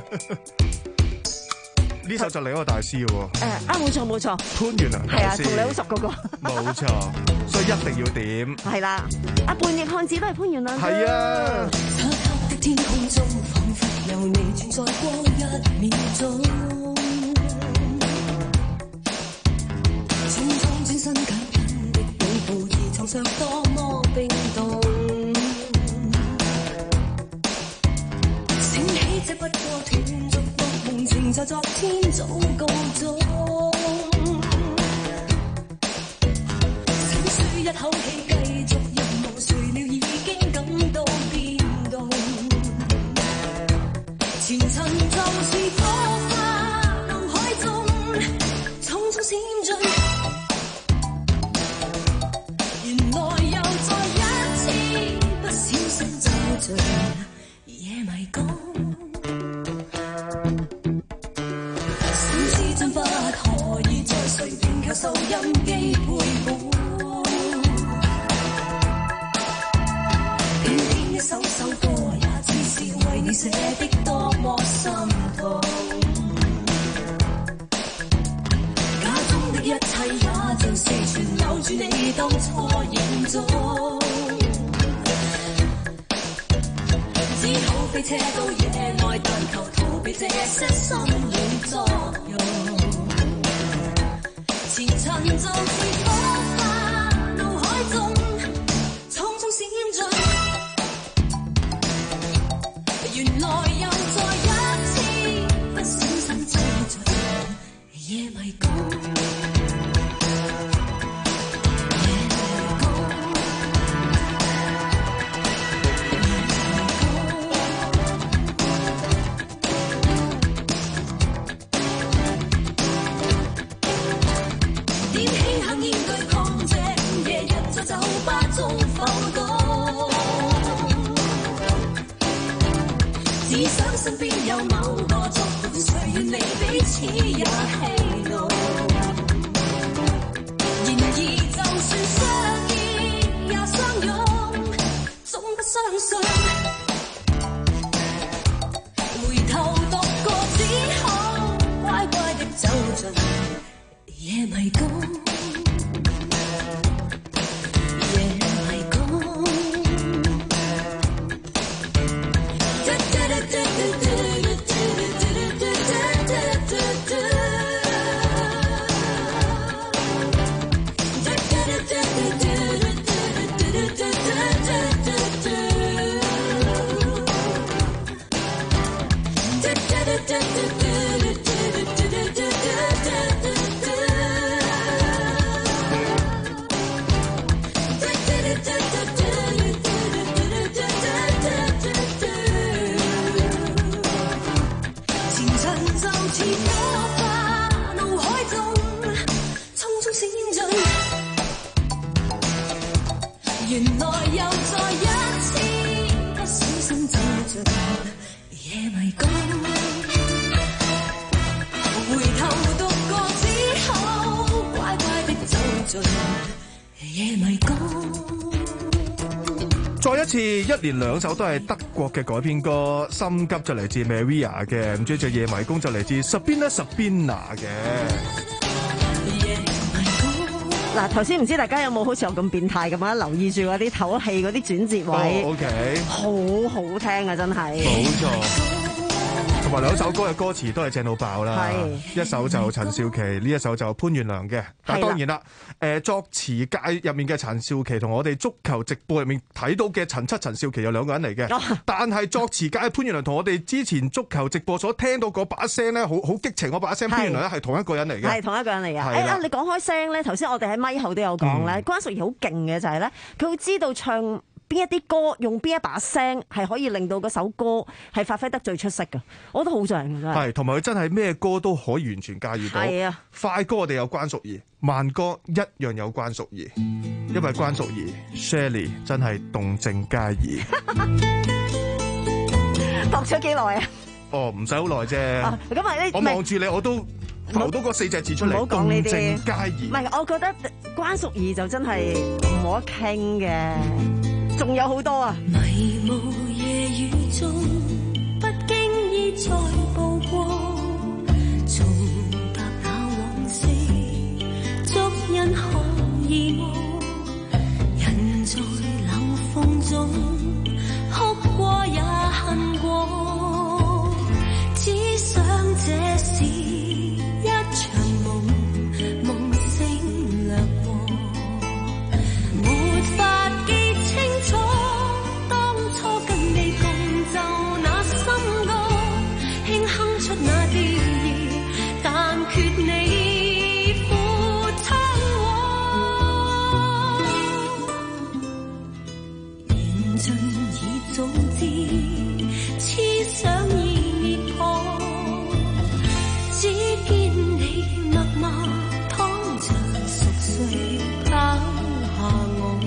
呢首就另一個大師嘅喎，誒啊冇錯冇錯， 潘源良大師，係啊，同你好熟嗰個， 冇錯，所以一定要點， 係啦，阿半夜漢子都係潘源良， 係啊。 天空中彷彿有你存在過一秒鐘，匆匆轉身緊緊的擁抱，而床上多麼冰凍。醒起這不過斷續惡夢，情在昨天早告終。小舒一口氣繼續任務，誰料已經感到變動。前塵就是火花，腦海中匆匆閃進，原來又再一次不小心走進野迷宮。心知真不可以再隨便靠收音機陪伴，偏偏一首首歌也只是為你寫的多麼心痛，家中的一切也像是存留住你當初影蹤，只好飛車到野外，但求逃避這些心理作用。前塵就是火花，腦海中匆匆閃進，原來又再一次不小心走進野迷宮。只想身邊有某個作伴，誰願你彼此也戲弄。然而就算相見也相擁，總不相信。回頭獨個只好乖乖的走進野迷宮。原來又再一次不小心走進野迷宮，回頭獨個只好乖乖的走進再一次，一連兩首都係德國嘅改編歌，《心急》就嚟自 Maria 嘅，唔知隻《夜迷宮》就嚟自 Sabina Sabina 嘅。 嗱，頭先唔知大家有冇好似我咁變態咁樣留意住嗰啲唞氣嗰啲轉折位、 哦、OK， 好好聽啊，真係。 冇錯。同埋兩首歌嘅歌詞都係正到爆啦，一首就陳少琪，呢一首就潘源良嘅。但係當然啦，誒作詞界入面嘅陳少琪同我哋足球直播入面睇到嘅陳七陳少琪有兩個人嚟嘅，哦、但係作詞界嘅潘源良同我哋之前足球直播所聽到嗰把聲咧，好好激情嗰把聲，潘源良咧係同一個人嚟嘅， 係同一個人嚟嘅。誒啊，你講開聲咧，頭先我哋喺咪後都有講咧，嗯、關淑怡好勁嘅就係咧，佢會知道唱邊一啲歌用邊一把聲係可以令到嗰首歌係發揮得最出色嘅，我覺得好正真係。係，同埋佢真係咩歌都可以完全駕馭到。係啊，快歌我哋有關淑怡，慢歌一樣有關淑怡，因為關淑怡 Shirley 真係動靜皆宜。讀咗幾耐啊？哦，唔使好耐啫。咁啊，你我望住你，我都浮到嗰四隻字出嚟。唔好講呢啲。動靜皆宜。唔係，我覺得關淑怡就真係唔可傾嘅。仲有好多啊！迷霧夜雨中，不經意再曝光，重踏那往昔，足印可遺忘。人在冷風中，哭過也恨過，只想這是一場夢，夢醒掠過，沒法記清楚當初跟你共奏那心歌，輕哼出那調兒，但缺你負窗往，緣盡已早知，痴想已滅破，只見你默默躺着熟睡拋下我。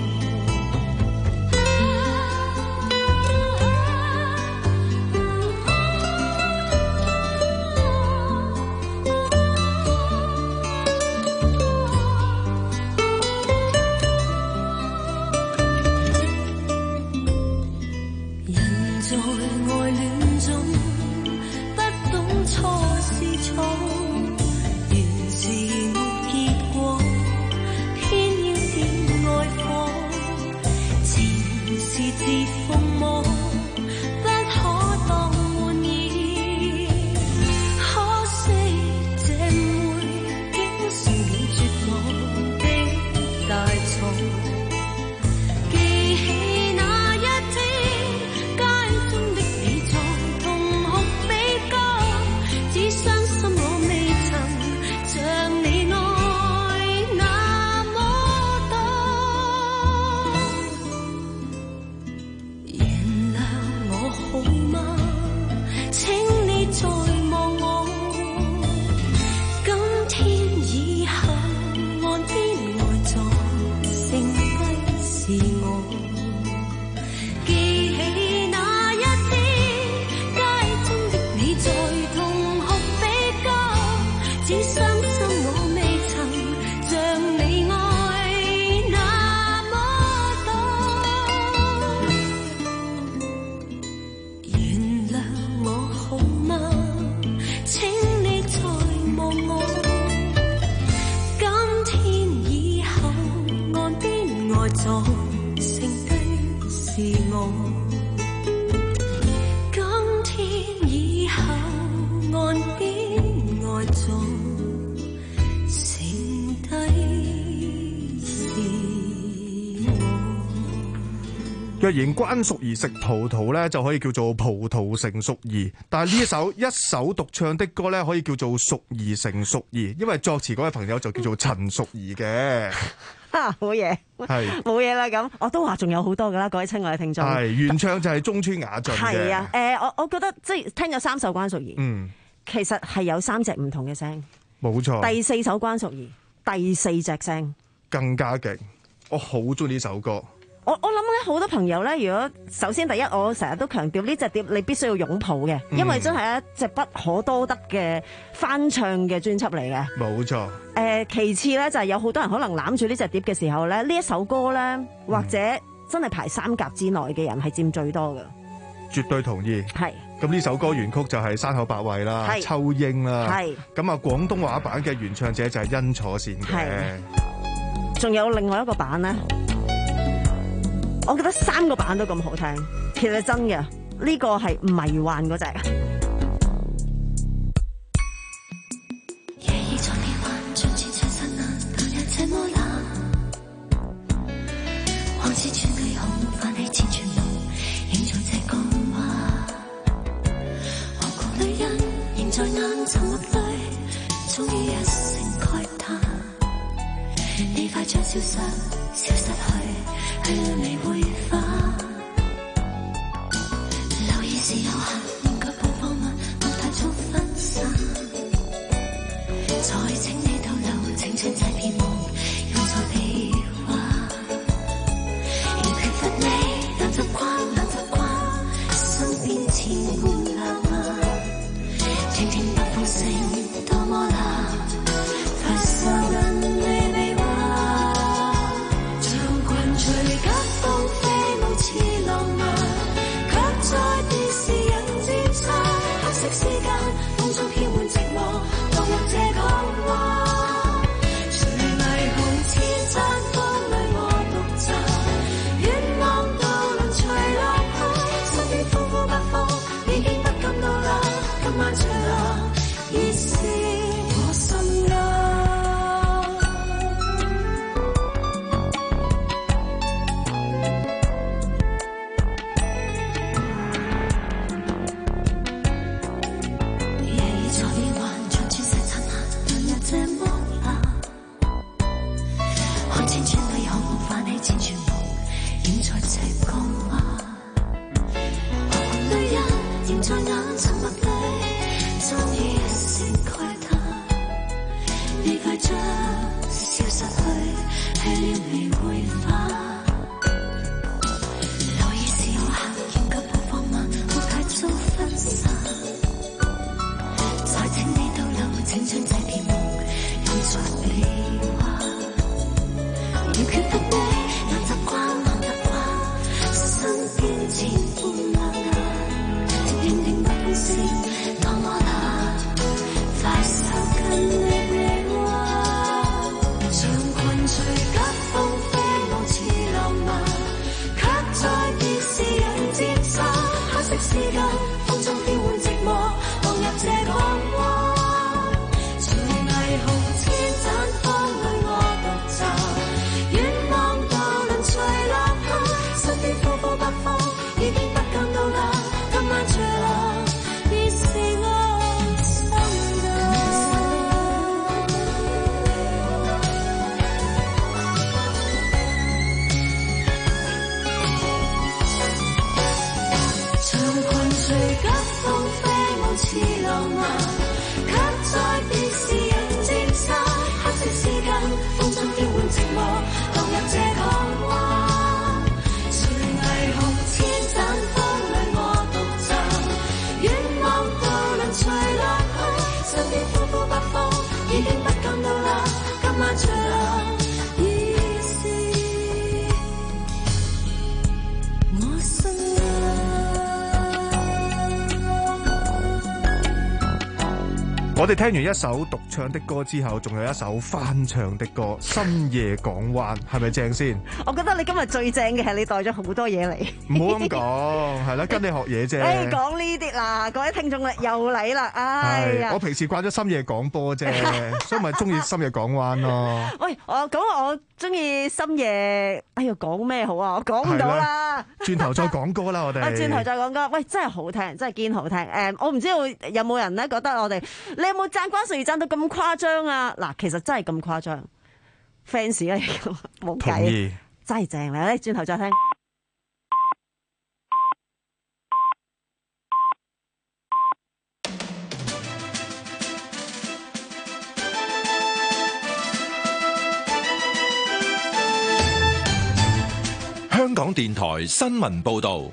在愛戀中，不懂錯是錯，原是沒結果，偏要點愛火，情是節風魔，不可當玩意，可惜這誤會竟是你絕望的大錯。若然關淑怡食葡萄咧，就可以叫做葡萄成淑儀。但係呢一首一首獨唱的歌咧，可以叫做淑儀成淑儀，因為作詞嗰位朋友就叫做陳淑儀嘅。啊，好嘢，係冇嘢啦。咁我都話仲有好多噶啦，各位親愛嘅聽眾。係原唱就係中村雅俊嘅。係啊，誒、呃，我我覺得即係聽咗三首關淑儀，嗯，其實係有三隻唔同嘅聲，冇錯。第四首關淑儀，第四隻聲更加勁，我好中意呢首歌。 我我諗咧，好多朋友咧，如果首先第一，我成日都強調呢隻碟你必須要擁抱嘅，因為真係一隻不可多得嘅翻唱嘅專輯嚟嘅。 冇錯。 誒，其次咧就係有好多人可能攬住呢隻碟嘅時候咧，呢一首歌咧，或者真係排三甲之內嘅人係佔最多嘅。 絕對同意。 係。 咁呢首歌原曲就係山口百惠啦、秋英啦。係。咁啊，廣東話版嘅原唱者就係殷楚善嘅。 仲有另外一個版咧。我覺得三個版都咁好聽，其實真嘅，呢個係迷幻嗰隻。 夜已在變幻，像穿牆身難，但又這麼冷。看似穿對紅，泛起千串夢，映在這江灣。韓國女人仍在眼沉默裏，終於一聲慨嘆。你快將消失，消失去，去了未會返。留意是有限，應該步放慢，莫太早分散。再請你逗留，青春這片夢，又再被話。仍缺乏你，難習慣，難習慣，身邊千般浪漫。聽聽北風聲，多麼冷，快收緊你臂彎。隨急風飛舞似浪漫，卻在電視人漸散。黑色絲巾，風中飄滿寂寞，落入這港灣。隨霓虹千盞，風裏我獨站，遠望渡輪隨浪去，身邊呼呼北風，已經不感到冷。今晚最冷，已是我心間。 我哋聽完一首獨唱的歌之後，仲有一首翻唱的歌《深夜港灣》，係咪正先？ 我覺得你今日最正嘅係你帶咗好多嘢嚟。 唔好咁講，係啦，跟你學嘢啫。 誒，講呢啲啦，各位聽眾啦，又嚟啦，哎呀！ 我平時慣咗深夜廣播啫，所以咪中意深夜港灣咯。 喂，我咁我中意深夜，哎呀，講咩好啊？我講唔到啦。 轉頭再講歌啦，我哋。 啊，轉頭再講歌。喂，真係好聽，真係堅好聽。誒，我唔知道有冇人咧覺得我哋，你有冇讚關淑怡讚到咁誇張啊？嗱，其實真係咁誇張 ，fans 咧冇計，真係正咧。轉頭再聽。 香港港電台新聞報道。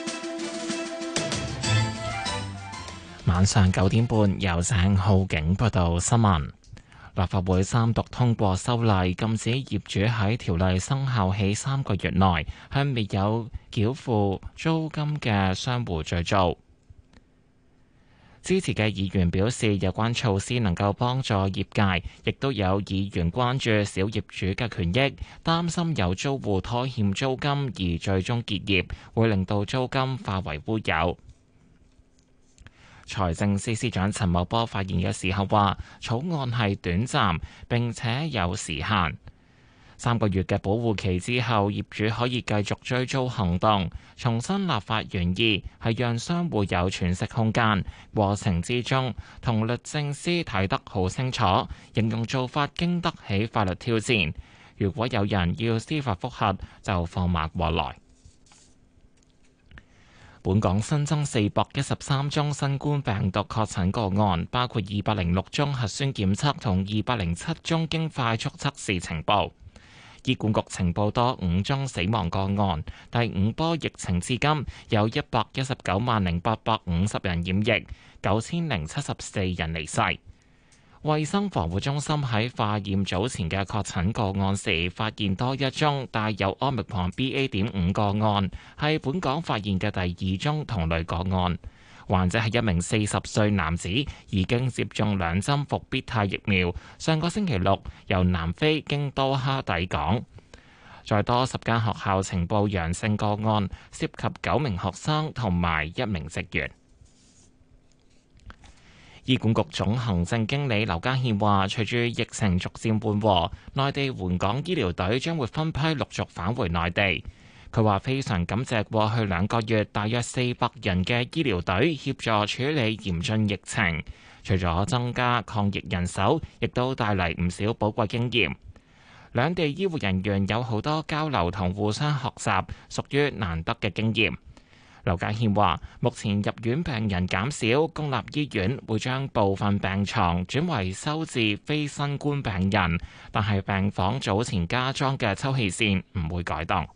晚上九點半，由鄭浩景報道新聞。立法會三讀通過修例，禁止業主喺條例生效起三個月內向未有繳付租金嘅商戶追租。支持嘅議員表示，有關措施能夠幫助業界，亦都有議員關注小業主嘅權益，擔心有租戶拖欠租金而最終結業，會令到租金化為烏有。財政司司長陳茂波發言嘅時候話，草案係短暫並且有時限，三個月嘅保護期之後，業主可以繼續追租行動。重申立法原意係讓商戶有喘息空間，過程之中同律政司睇得好清楚，形容做法經得起法律挑戰。如果有人要司法覆核，就放馬過來。本港新增四百一十三宗新冠病毒確診個案，包括二百零六宗核酸檢測同二百零七宗經快速測試呈報。醫管局呈報多五宗死亡個案。第五波疫情至今有一百一十九萬零八百五十人染疫，九千零七十四人離世。衛生防護中心喺化驗早前嘅確診個案時，發現多一宗帶有 Omicron B A 點五個案，係本港發現嘅第二宗同類個案。患者係一名四十歲男子，已經接種兩針復必泰疫苗，上個星期六由南非經多哈抵港。再多十間學校呈報陽性個案，涉及九名學生同埋一名職員。醫管局總行政經理劉家憲話，隨住疫情逐漸緩和，內地援港醫療隊將會分批陸續返回內地。佢話非常感謝過去兩個月大約四百人嘅醫療隊協助處理嚴峻疫情，除咗增加抗疫人手，亦都帶嚟唔少寶貴經驗。兩地醫護人員有好多交流同互相學習，屬於難得嘅經驗。劉家憲話：目前入院病人減少，公立醫院會將部分病床轉為收治非新冠病人，但係病房早前加裝嘅抽氣扇唔會改動。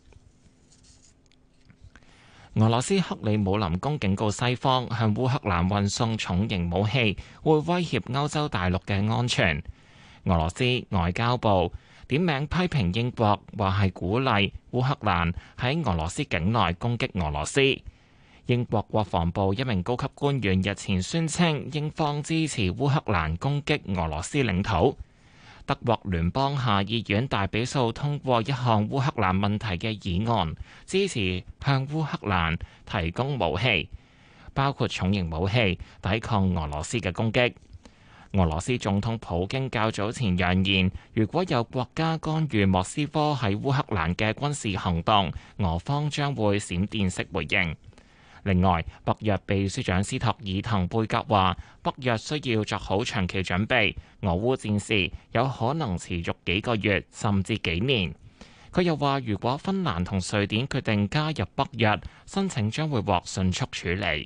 俄羅斯克里姆林宮警告西方，向烏克蘭運送重型武器會威脅歐洲大陸嘅安全。俄羅斯外交部點名批評英國，話係鼓勵烏克蘭喺俄羅斯境內攻擊俄羅斯。英國國防部一名高級官員日前宣稱，英方支持烏克蘭攻擊俄羅斯領土。德國聯邦下議院大比數通過一項烏克蘭問題嘅議案，支持向烏克蘭提供武器，包括重型武器，抵抗俄羅斯嘅攻擊。俄羅斯總統普京較早前揚言，如果有國家干預莫斯科喺烏克蘭嘅軍事行動，俄方將會閃電式回應。另外，北約秘書長斯托爾滕貝格話，北約需要作好長期準備，俄烏戰事有可能持續幾個月甚至幾年。佢又話，如果芬蘭同瑞典決定加入北約，申請將會獲迅速處理。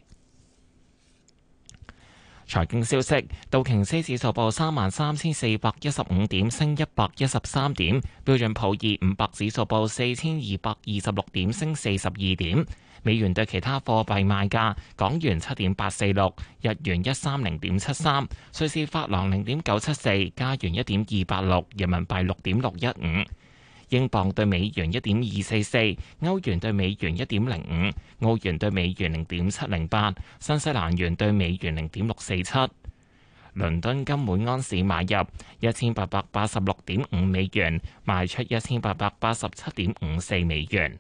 財經消息，道瓊斯指數報三萬三千四百一十五點，升一百一十三點；標準普爾五百指數報四千二百二十六點，升四十二點。美元對其他貨幣賣價：港元七點八四六，日元一三零點七三，瑞士法郎零點九七四，加元一點二八六，人民幣六點六一五，英鎊對美元一點二四四，歐元對美元一點零五，澳元對美元零點七零八，新西蘭元對美元零點六四七。倫敦金每安士買入一千八百八十六點五美元，賣出一千八百八十七點五四美元。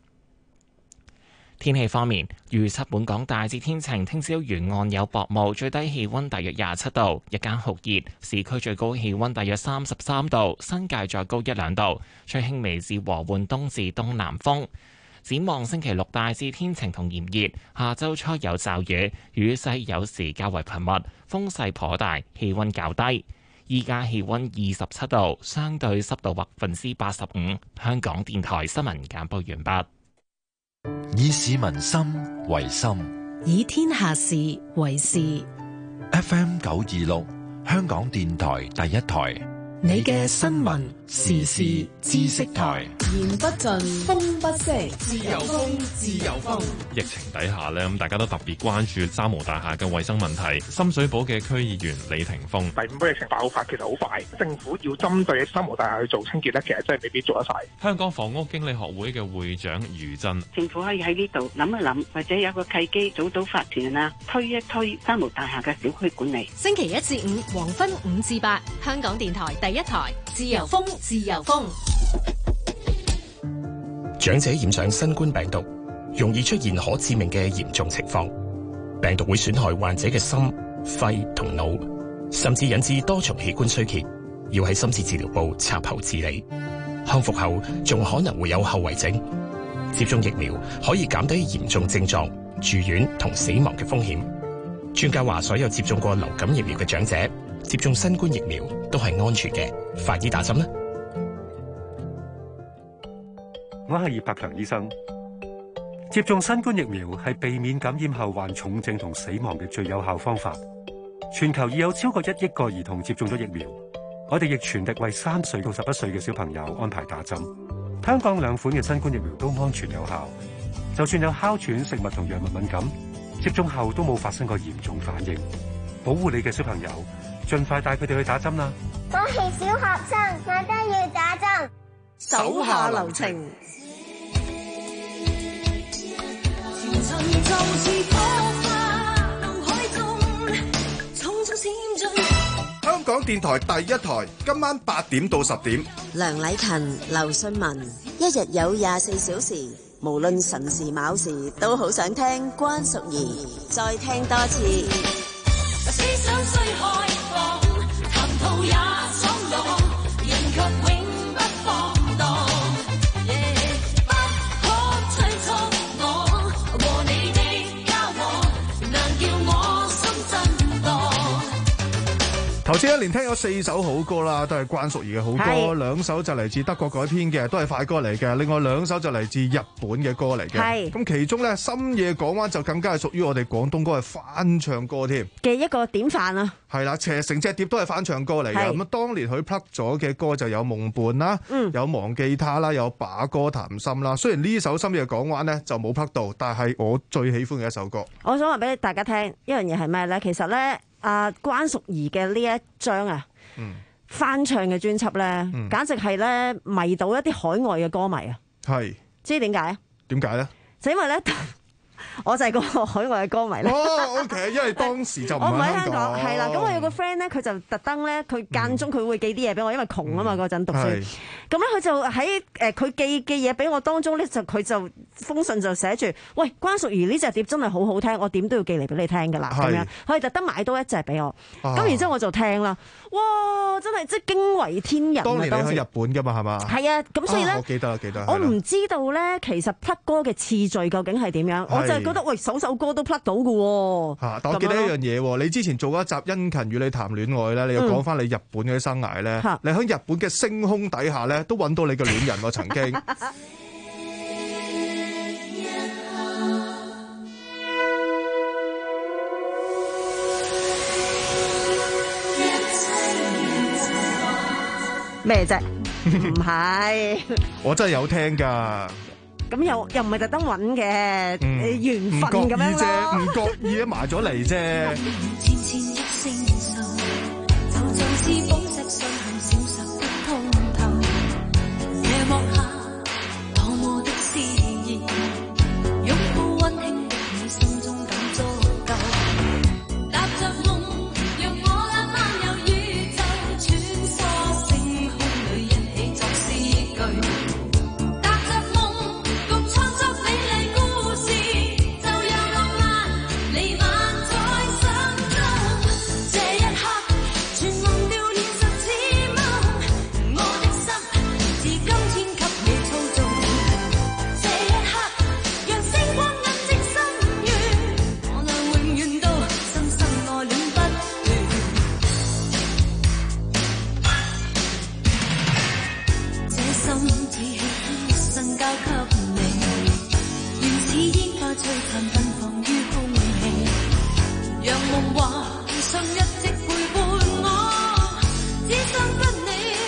天氣方面，預測本港大致天晴，聽朝沿岸有薄霧，最低氣溫大約廿七度，日間酷熱，市區最高氣溫大約三十三度，新界再高一兩度，吹輕微至和緩東至東南風。展望星期六大致天晴同炎熱，下周初有驟雨，雨勢有時較為頻密，風勢頗大，氣溫較低。依家氣溫二十七度，相對濕度百分之八十五。香港電台新聞簡報完畢。 以市民心為心， 以天下事為事。 F M 九二六，香港電台第一台， 你嘅新聞時事知識台， 言不盡，風不息，自由風，自由風。 疫情底下咧，咁大家都特別關注三無大廈嘅衛生問題。深水埗嘅區議員李霆鋒， 第五波疫情爆發其實好快，政府要針對三無大廈去做清潔咧，其實真係未必做得晒。 香港房屋經理學會嘅會長余震， 政府可以喺呢度諗一諗，或者有個契機組到法團啊，推一推三無大廈嘅小區管理。 星期一至五黃昏五至八，香港電台第一台，自由風，自由風。 長者染上新冠病毒，容易出現可致命嘅嚴重情況。病毒會損害患者嘅心、肺同腦，甚至引致多重器官衰竭，要喺深切治療部插喉治理。康復後仲可能會有後遺症。接種疫苗可以減低嚴重症狀、住院同死亡嘅風險。專家話，所有接種過流感疫苗嘅長者接種新冠疫苗都係安全嘅，快啲打針啦！ 我係葉柏強醫生。接種新冠疫苗係避免感染後患重症同死亡嘅最有效方法。全球已有超過一億個兒童接種咗疫苗，我哋亦全力為三歲到十一歲嘅小朋友安排打針。香港兩款嘅新冠疫苗都安全有效，就算有哮喘、食物同藥物敏感，接種後都冇發生過嚴重反應。保護你嘅小朋友，盡快帶佢哋去打針啦！ 我係小學生，我都要打針。 手下留情。 香港電台第一台，今晚八點到十點。 梁禮勤、劉信文，一日有廿四小時，無論辰時卯時，都好想聽關淑怡，再聽多次。思想雖開放，談吐也爽朗，人卻永不放蕩。不可催促我和你的交往，難叫我心震盪。 頭先一連聽咗四首好歌啦，都係關淑怡嘅好歌，兩首就嚟自德國改編嘅，都係快歌嚟嘅。另外兩首就嚟自日本嘅歌嚟嘅。咁其中咧，深夜港灣就更加係屬於我哋廣東歌嘅翻唱歌添嘅一個典範啊！ 係啦，其實成隻碟都係翻唱歌嚟嘅。咁啊，當年佢 plug 咗嘅歌就有夢伴啦，嗯、有忘記他啦，有把歌談心啦。雖然呢首深夜港灣咧就冇 plug 到，但係我最喜歡嘅一首歌。 我想話俾大家聽一樣嘢係咩咧？其實咧，阿關淑怡嘅呢一張啊，嗯、翻唱嘅專輯咧，嗯、簡直係咧迷到一啲海外嘅歌迷啊！係，知點解啊？點解咧？就因為咧。我就係個海外嘅歌迷咧。 哦 ，OK， 因為當時就唔喺香港。係啦，咁我有個 friend 咧，佢就特登咧，佢間中佢會寄啲嘢俾我，因為窮啊嘛嗰陣讀書。咁咧佢就喺誒佢寄嘅嘢俾我當中咧，就佢就封信就寫住：喂，關淑怡呢隻碟真係好好聽，我點都要寄嚟俾你聽㗎啦。咁樣，佢係特登買多一隻俾我。咁然之後我就聽啦，哇！真係即係驚為天人。當年你喺日本㗎嘛係嘛？係啊，咁所以咧，我記得記得。我唔知道咧，其實 plug 歌嘅次序究竟係點樣？我就係覺得喂，首首歌都 plug 到嘅喎。嚇！但我記得一樣嘢喎，你之前做一集《殷勤與你談戀愛》咧，你又講翻你日本嘅生涯咧，嗯、你喺日本嘅星空底下咧，都揾到你嘅戀人喎，曾經。 咩啫？唔係。我真係有聽㗎。咁又又唔係特登揾嘅，嗯、緣分咁樣咯，唔覺意咧埋咗嚟啫。 讓夢幻想一直陪伴我，只想不你。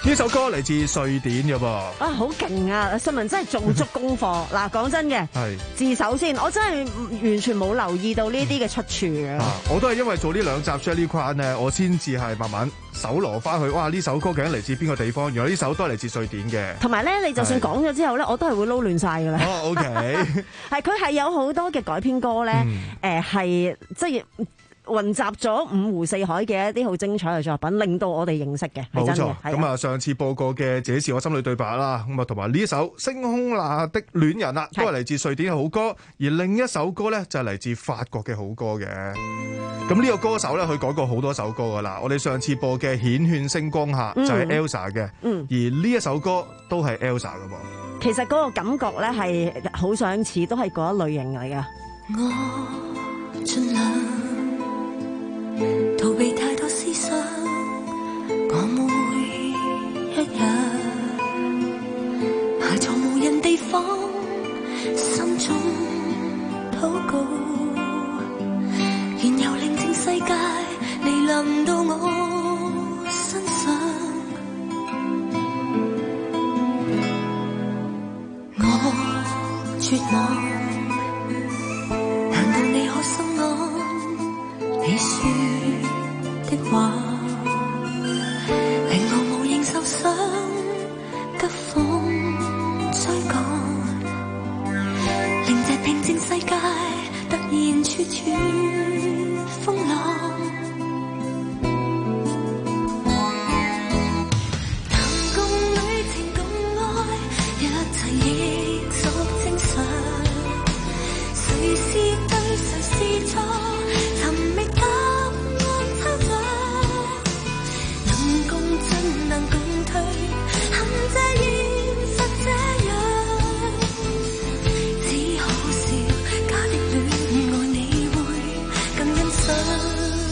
呢首歌嚟自瑞典嘅噃。 啊，好勁啊！新聞真係做足功課。嗱，講真嘅， 係自首先，我真係完全冇留意到呢啲嘅出處嘅。 啊，我都係因為做呢兩集 Shirley Kwan 咧，我先至係慢慢搜羅翻去。哇！呢首歌究竟嚟自邊個地方？原來呢首都係嚟自瑞典嘅。 同埋咧，你就算講咗之後咧，我都係會撈亂晒㗎啦。 哦，OK， 係佢係有好多嘅改編歌咧，誒係即係。混雜咗五湖四海嘅一啲好精彩嘅作品，令到我哋認識嘅，係真嘅。 冇錯，咁啊，上次播過嘅《這是我心裏對白》啦，咁啊，同埋呢一首《星空下的戀人》啦，都係嚟自瑞典嘅好歌。而另一首歌咧就係嚟自法國嘅好歌嘅。咁呢個歌手咧，佢改過好多首歌噶啦。我哋上次播嘅《顯勸星光下》就係 Elsa 嘅，嗯，而呢一首歌都係 Elsa 噶噃。 其實嗰個感覺咧係好相似，都係嗰一類型嚟嘅。 我盡量逃避太多思想，我每一日埋藏無人地方，心中禱告，然後寧靜世界嚟臨到我身上，我絕望，難道你可心安？你說的話令我無形受傷，急風追趕，令這平靜世界突然處處風浪。能共旅程共愛，一切亦屬正常。誰是對，誰是錯？尋覓答案抽象，能共進能共退，恨這現實這樣。只可笑，假的戀愛你會更欣賞。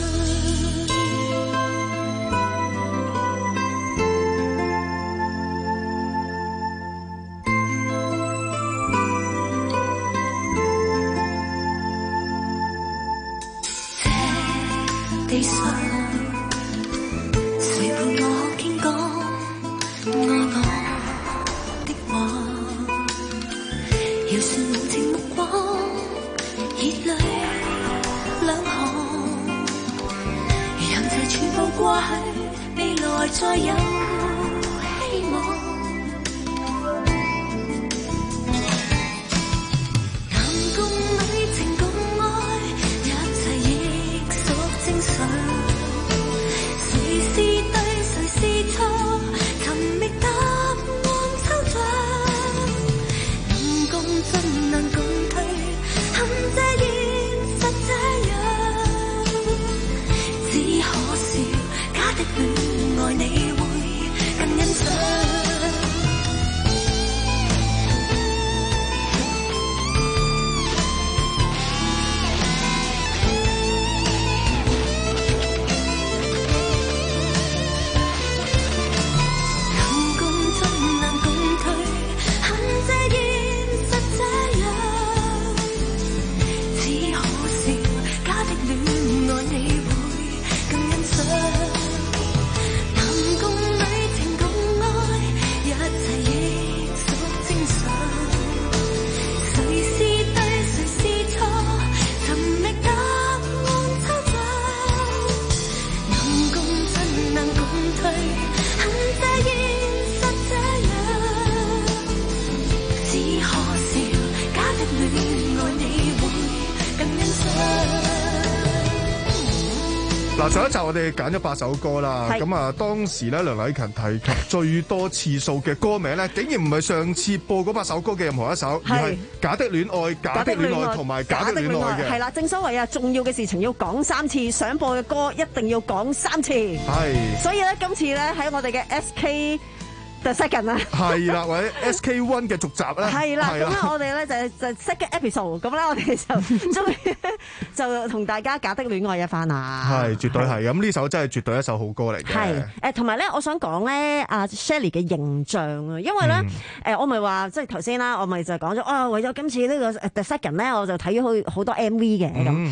地上誰陪我傾講愛我的話，饒恕無情目光，熱淚兩行，讓這全部過去，未來再有希望。能共旅程共愛，一切亦屬正常。誰是對，誰是錯？尋覓答案抽象。能共進，能共退，恨這現實這樣。只可笑，假的戀愛你會更欣賞。 嗱，上一集我哋揀咗八首歌啦，咁啊當時咧梁禮勤提及最多次數嘅歌名咧，竟然唔係上次播嗰八首歌嘅任何一首，而係假的戀愛、假的戀愛同埋假的戀愛嘅。 係啦，正所謂啊，重要嘅事情要講三次，想播嘅歌一定要講三次。 係。所以咧，今次咧喺我哋嘅 S K The Second 啊， 係啦，或者 S K One 嘅續集咧， 係啦，咁咧我哋咧就就 Second Episode，咁咧我哋就終於就同大家假的戀愛一番啊！ 係，絕對係，咁呢首真係絕對一首好歌嚟嘅。 係，誒同埋咧，我想講咧，阿 Shirley 嘅形象啊，因為咧，誒、嗯、我咪話即係頭先啦，我咪就講咗啊，為咗今次呢個 The Second 咧，我就睇咗好好多 M V 嘅咁，跟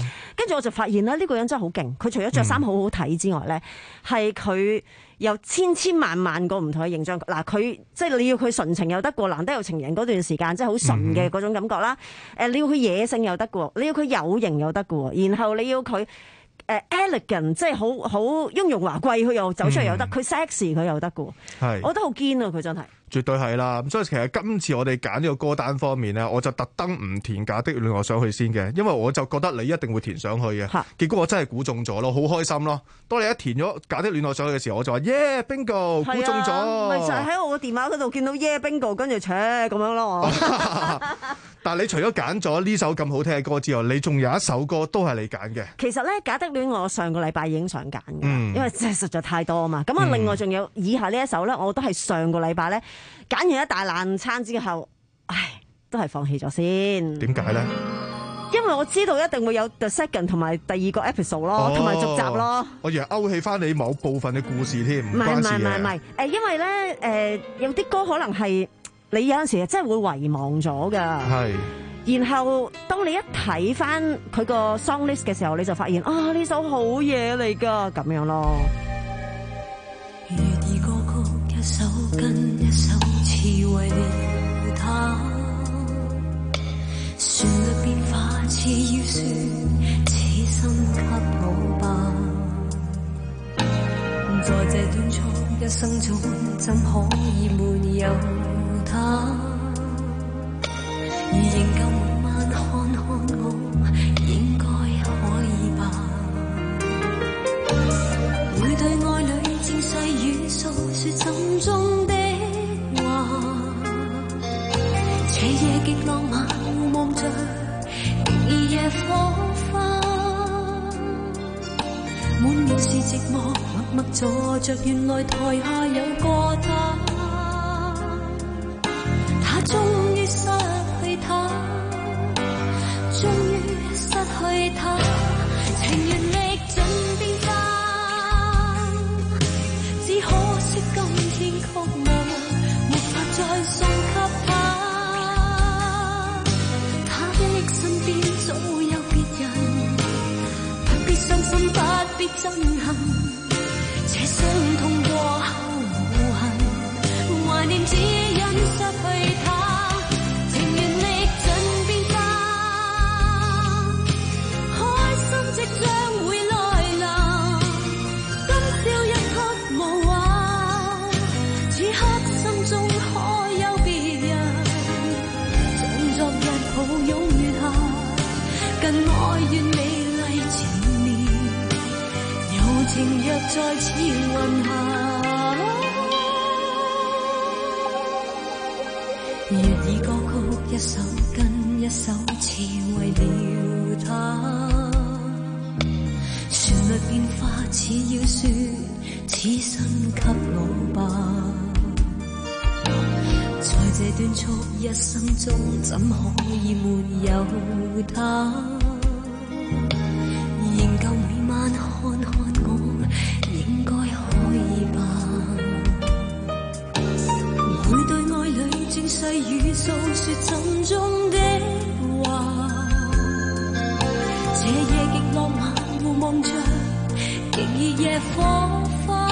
跟住我就發現咧，呢、呢個人真係好勁。佢除咗着衫好好睇之外咧，係佢、嗯、有千千萬萬個唔同嘅形象。嗱，佢即係你要佢純情又得過，難得有情人嗰段時間，即係好純嘅嗰種感覺啦。誒、嗯，你要佢野性又得過，你要佢有型又得過，然後你要佢。誒、uh, elegant 即係好好雍容華貴，佢又走出嚟又得，佢、嗯、sexy 佢又得嘅，係，我覺得好堅啊！佢真係絕對係啦。咁所以其實今次我哋揀呢個歌單方面咧，我就特登唔填假的戀愛上去先嘅，因為我就覺得你一定會填上去嘅。結果我真係估中咗咯，好開心咯！當你一填咗假的戀愛上去嘅時候，我就話耶 bingo 估中咗， 咪就係喺我個電話嗰度見到耶 bingo， 跟住扯咁樣咯。但係你除咗揀咗呢首咁好聽嘅歌之外，你仲有一首歌都係你揀嘅。其實咧，假的戀愛我上個禮拜已經想揀嘅，嗯、因為真係實在太多啊嘛。咁啊，另外仲有以下呢一首咧，我都係上個禮拜咧揀完一大爛餐之後，唉，都係放棄咗先。 點解咧？ 因為我知道一定會有 the second 同埋第二個 episode 咯，同埋、哦、續集咯。 我以為勾起翻你某部分嘅故事添，唔關事嘅。唔係唔係唔係，誒，因為咧，誒、呃，有啲歌可能係你有陣時真係會遺忘咗噶。係。然後當你一睇翻佢個 song list 嘅時候，你就發現啊，呢首好嘢嚟噶，咁樣咯。 粵語歌曲一首跟一首，似為了他，旋律變化似要說，此生給我吧。在這短促一生中，怎可以沒有他？而仍舊慢慢看看我，應該可以吧。每對愛侶正細語訴說心中的話，這夜極浪漫，互望着極夜火花。滿面是寂寞，默默坐着，原來台下有個他，他終於失他，終於失去他，情願歷盡變化，只可惜今天曲舞沒法再送給他。他的身邊早有別人，不必傷心，不必憎恨，這傷痛過後無痕，懷念只因失去他。將會來臨，今宵一曲無話，此刻心中可有別人，像昨日抱擁月下，更愛願美麗前面，柔情若再次雲下。粵語歌曲一首跟一首，似為了他，旋律變化似要說，此生給我吧。在這短促一生中，怎可以沒有他？仍舊每晚看看我，應該可以吧。每對愛侶正細語訴說心中的話，這夜極浪漫，互望着極熱夜火花，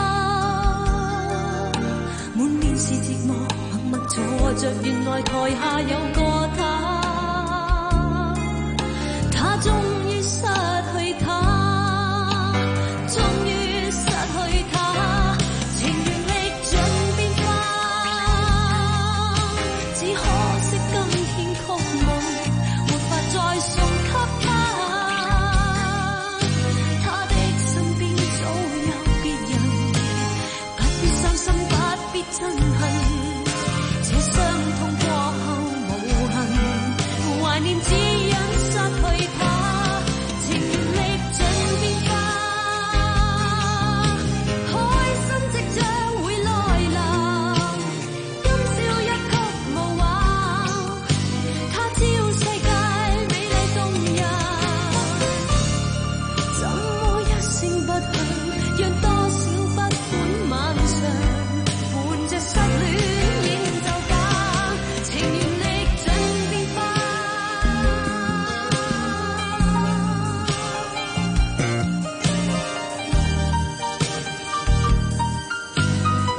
滿面是寂寞，默默坐着，原來台下有個他，他終於失去他，終於失去他，情願歷盡變化，只可惜今天曲舞沒法再送給他。憎恨，這傷痛過後無痕，懷念只因失去他。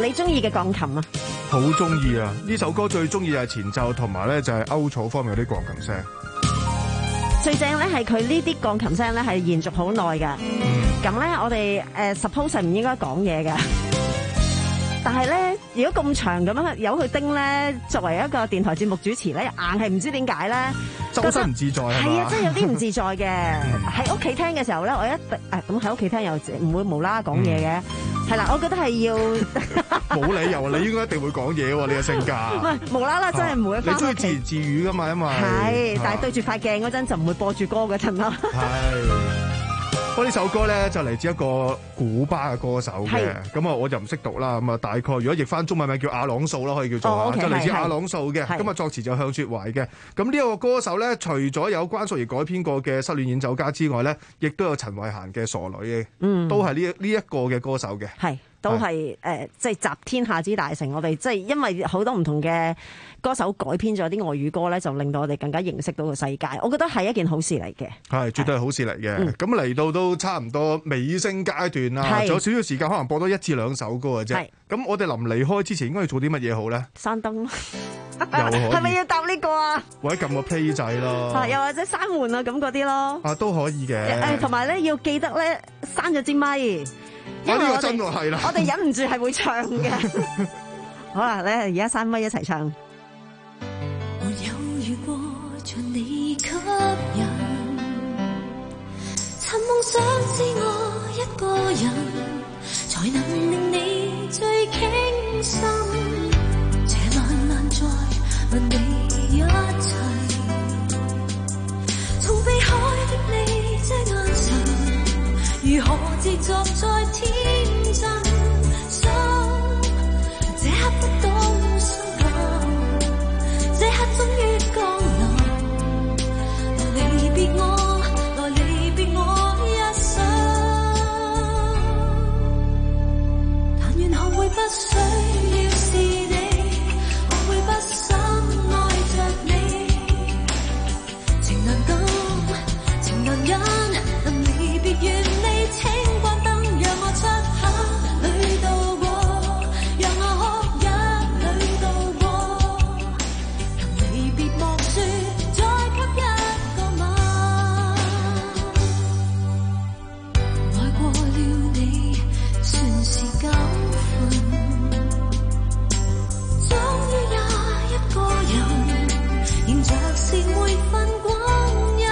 你中意嘅鋼琴啊？ 好中意啊！呢首歌最中意係前奏，同埋咧就係歐草方面嗰啲鋼琴聲。 最正咧係佢呢啲鋼琴聲咧係延續好耐㗎。咁咧、嗯、我哋誒 suppose 係唔應該講嘢㗎。但係咧，如果咁長咁樣由佢叮咧，作為一個電台節目主持咧，硬係唔知點解咧， 周身唔自在係嘛？ 係啊，真係有啲唔自在嘅。喺屋企聽嘅時候咧，我一定誒咁喺屋企聽又唔會無啦啦講嘢嘅。係啦、嗯，我覺得係要冇理由，你應該一定會講嘢喎，你嘅性格。唔係無啦啦，真係唔會翻屋企。 你中意自言自語噶嘛？因為係，但係對住塊鏡嗰陣就唔會播住歌嗰陣咯。 係。不過呢首歌咧就嚟自一個古巴嘅歌手嘅，咁啊我就唔識讀啦，咁啊大概如果譯翻中文名叫阿朗素啦，可以叫做、哦 okay，就嚟自阿朗素嘅，咁啊作詞就向雪懷嘅。咁呢一個歌手咧，除咗有關淑怡改編過嘅《失戀演奏家》之外咧，亦都有陳慧嫻嘅《傻女》嘅，嗯，都係呢呢一個嘅歌手嘅，係都係誒，即係集天下之大成。我哋即係因為好多唔同嘅歌手改編咗啲外語歌咧，就令到我哋更加認識到個世界。我覺得係一件好事嚟嘅，係絕對係好事嚟嘅。咁嚟到都差唔多尾聲階段啦，仲有少少時間，可能播多一至兩首歌嘅啫。咁我哋臨離開之前，應該要做啲乜嘢好咧？閂燈咯，係咪要答呢個啊？或者撳個 play 掣咯，又或者閂門啊咁嗰啲咯。啊，都可以嘅。誒，同埋咧要記得咧閂咗支咪。因為我哋、哦這個、我哋忍唔住係會唱嘅。好啦，咧而家三咪一齊唱。 我有遇過像你吸引，趁夢想知我一個人，才能令你最傾心。這晚晚再問你一切，從避開的你這眼神。如何自作在天真，心這刻不懂傷感，這刻終於降臨，來離別我，來離別我一生。但願學會不需要是你，學會不想愛着你，情難當，情難忍，能離別願。請關燈，讓我漆黑裏度過，讓我哭泣裏度過。能離別莫說，再給一個吻。愛過了你，算是教訓。終於也一個人，仍着是每分光陰。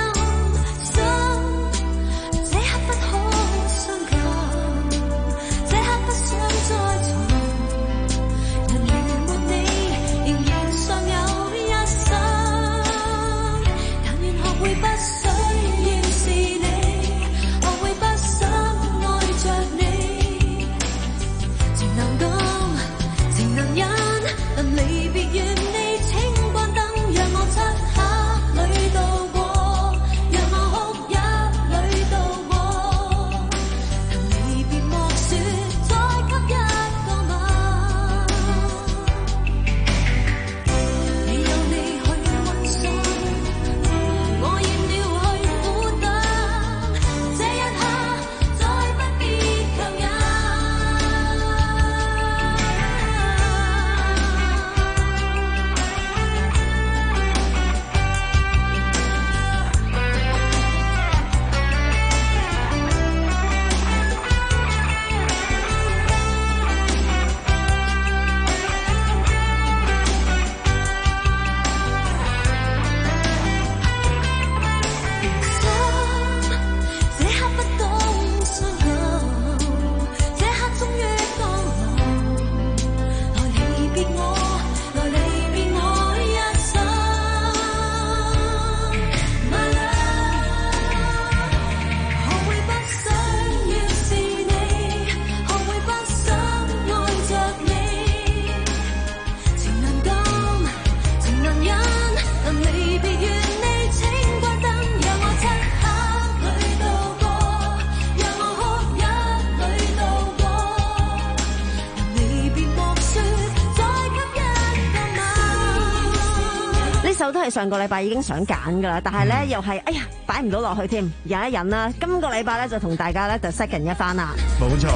都係上個禮拜已經想揀噶啦，但係咧、嗯、又係，哎呀擺唔到落去添，忍一忍啦。今個禮拜咧就同大家咧就 second 一番啦。冇錯。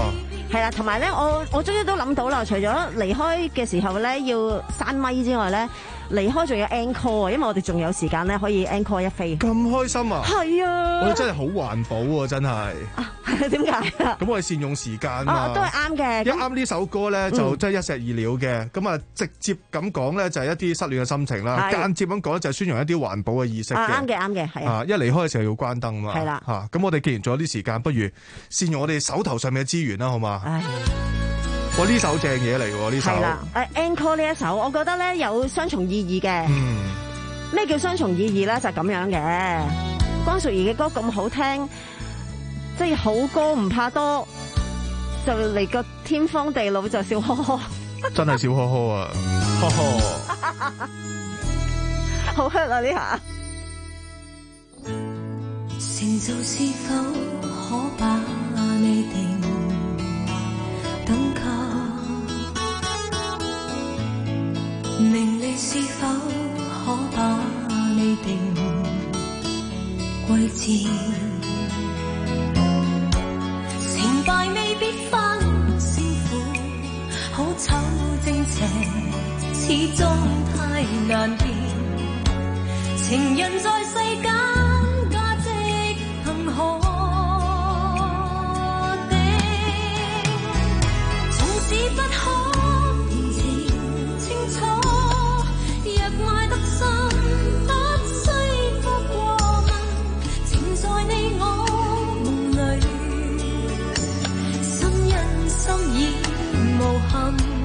係啦，同埋咧，我我終於都諗到啦，除咗離開嘅時候咧要閂咪之外咧，離開仲有 encore 啊，因為我哋仲有時間咧可以 encore 一飛。 咁開心啊！ 係啊， 我哋真係好環保喎，真係。 啊，點解啊？ 咁我哋善用時間啊， 啊都係啱嘅。 一啱呢首歌咧，就真係一石二鳥嘅。咁啊，直接咁講咧，就係一啲失戀嘅心情啦；間接咁講就係宣揚一啲環保嘅意識嘅。 啱嘅，啱嘅，係啊。 一離開嘅時候要關燈嘛。 係啦。 嚇，咁我哋既然仲有啲時間，不如善用我哋手頭上面嘅資源啦，好嘛？ 唉。 哇！呢首正嘢嚟喎，呢首。 係啦，誒 encore 呢一首，我覺得咧有雙重意義嘅。 嗯。 咩叫雙重意義咧？就係咁樣嘅。關淑怡嘅歌咁好聽，即係好歌唔怕多，就嚟個天荒地老就笑呵呵。 真係笑呵呵啊！呵呵。 好 hurt 啊！呢下。 成就是否可把你定等級，名利是否可把你定貴賤，成敗未必分勝負，好醜正邪始終太難辨，情人在世間價值恆河定，縱使不可言詞清楚，若愛得深不需多過問，情在你我夢裏，心因心已無憾。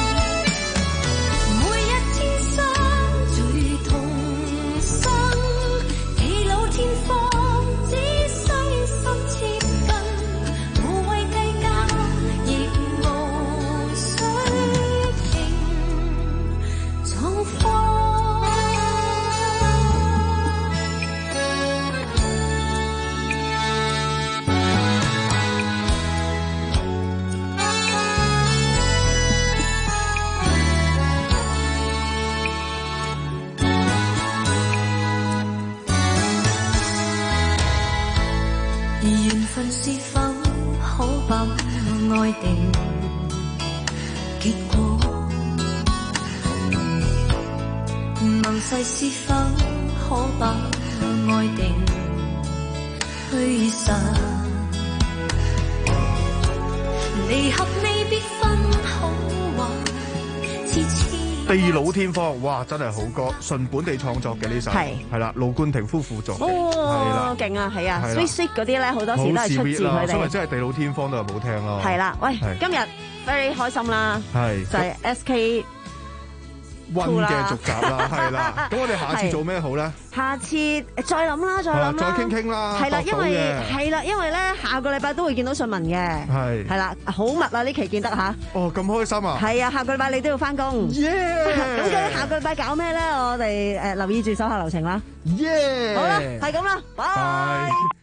是否可把愛定結果？盟誓是否可把愛定虛實？離合未必分好壞，痴痴。 地老天荒，哇！真係好歌，純本地創作嘅呢首，係係啦，盧冠廷夫婦做嘅，係啦， 勁啊，係啊 ，Sweet Sweet 嗰啲咧好多時都係出自佢哋， 所以真係地老天荒都係冇聽咯。 係啦，喂，今日 very 開心啦，係就係 S K One 嘅續集啦，係啦，咁我哋下次做咩好咧？ 下次再諗啦，再諗啦， 再傾傾啦， 係啦，因為係啦，因為咧下個禮拜都會見到信文嘅，係係啦，好密啊呢期見得吓。 哦，咁開心啊！ 係啊，下個禮拜你都要翻工。耶！咁究竟下個禮拜搞咩咧？我哋誒留意住手下留情啦。 耶！ 好啦，係咁啦，拜。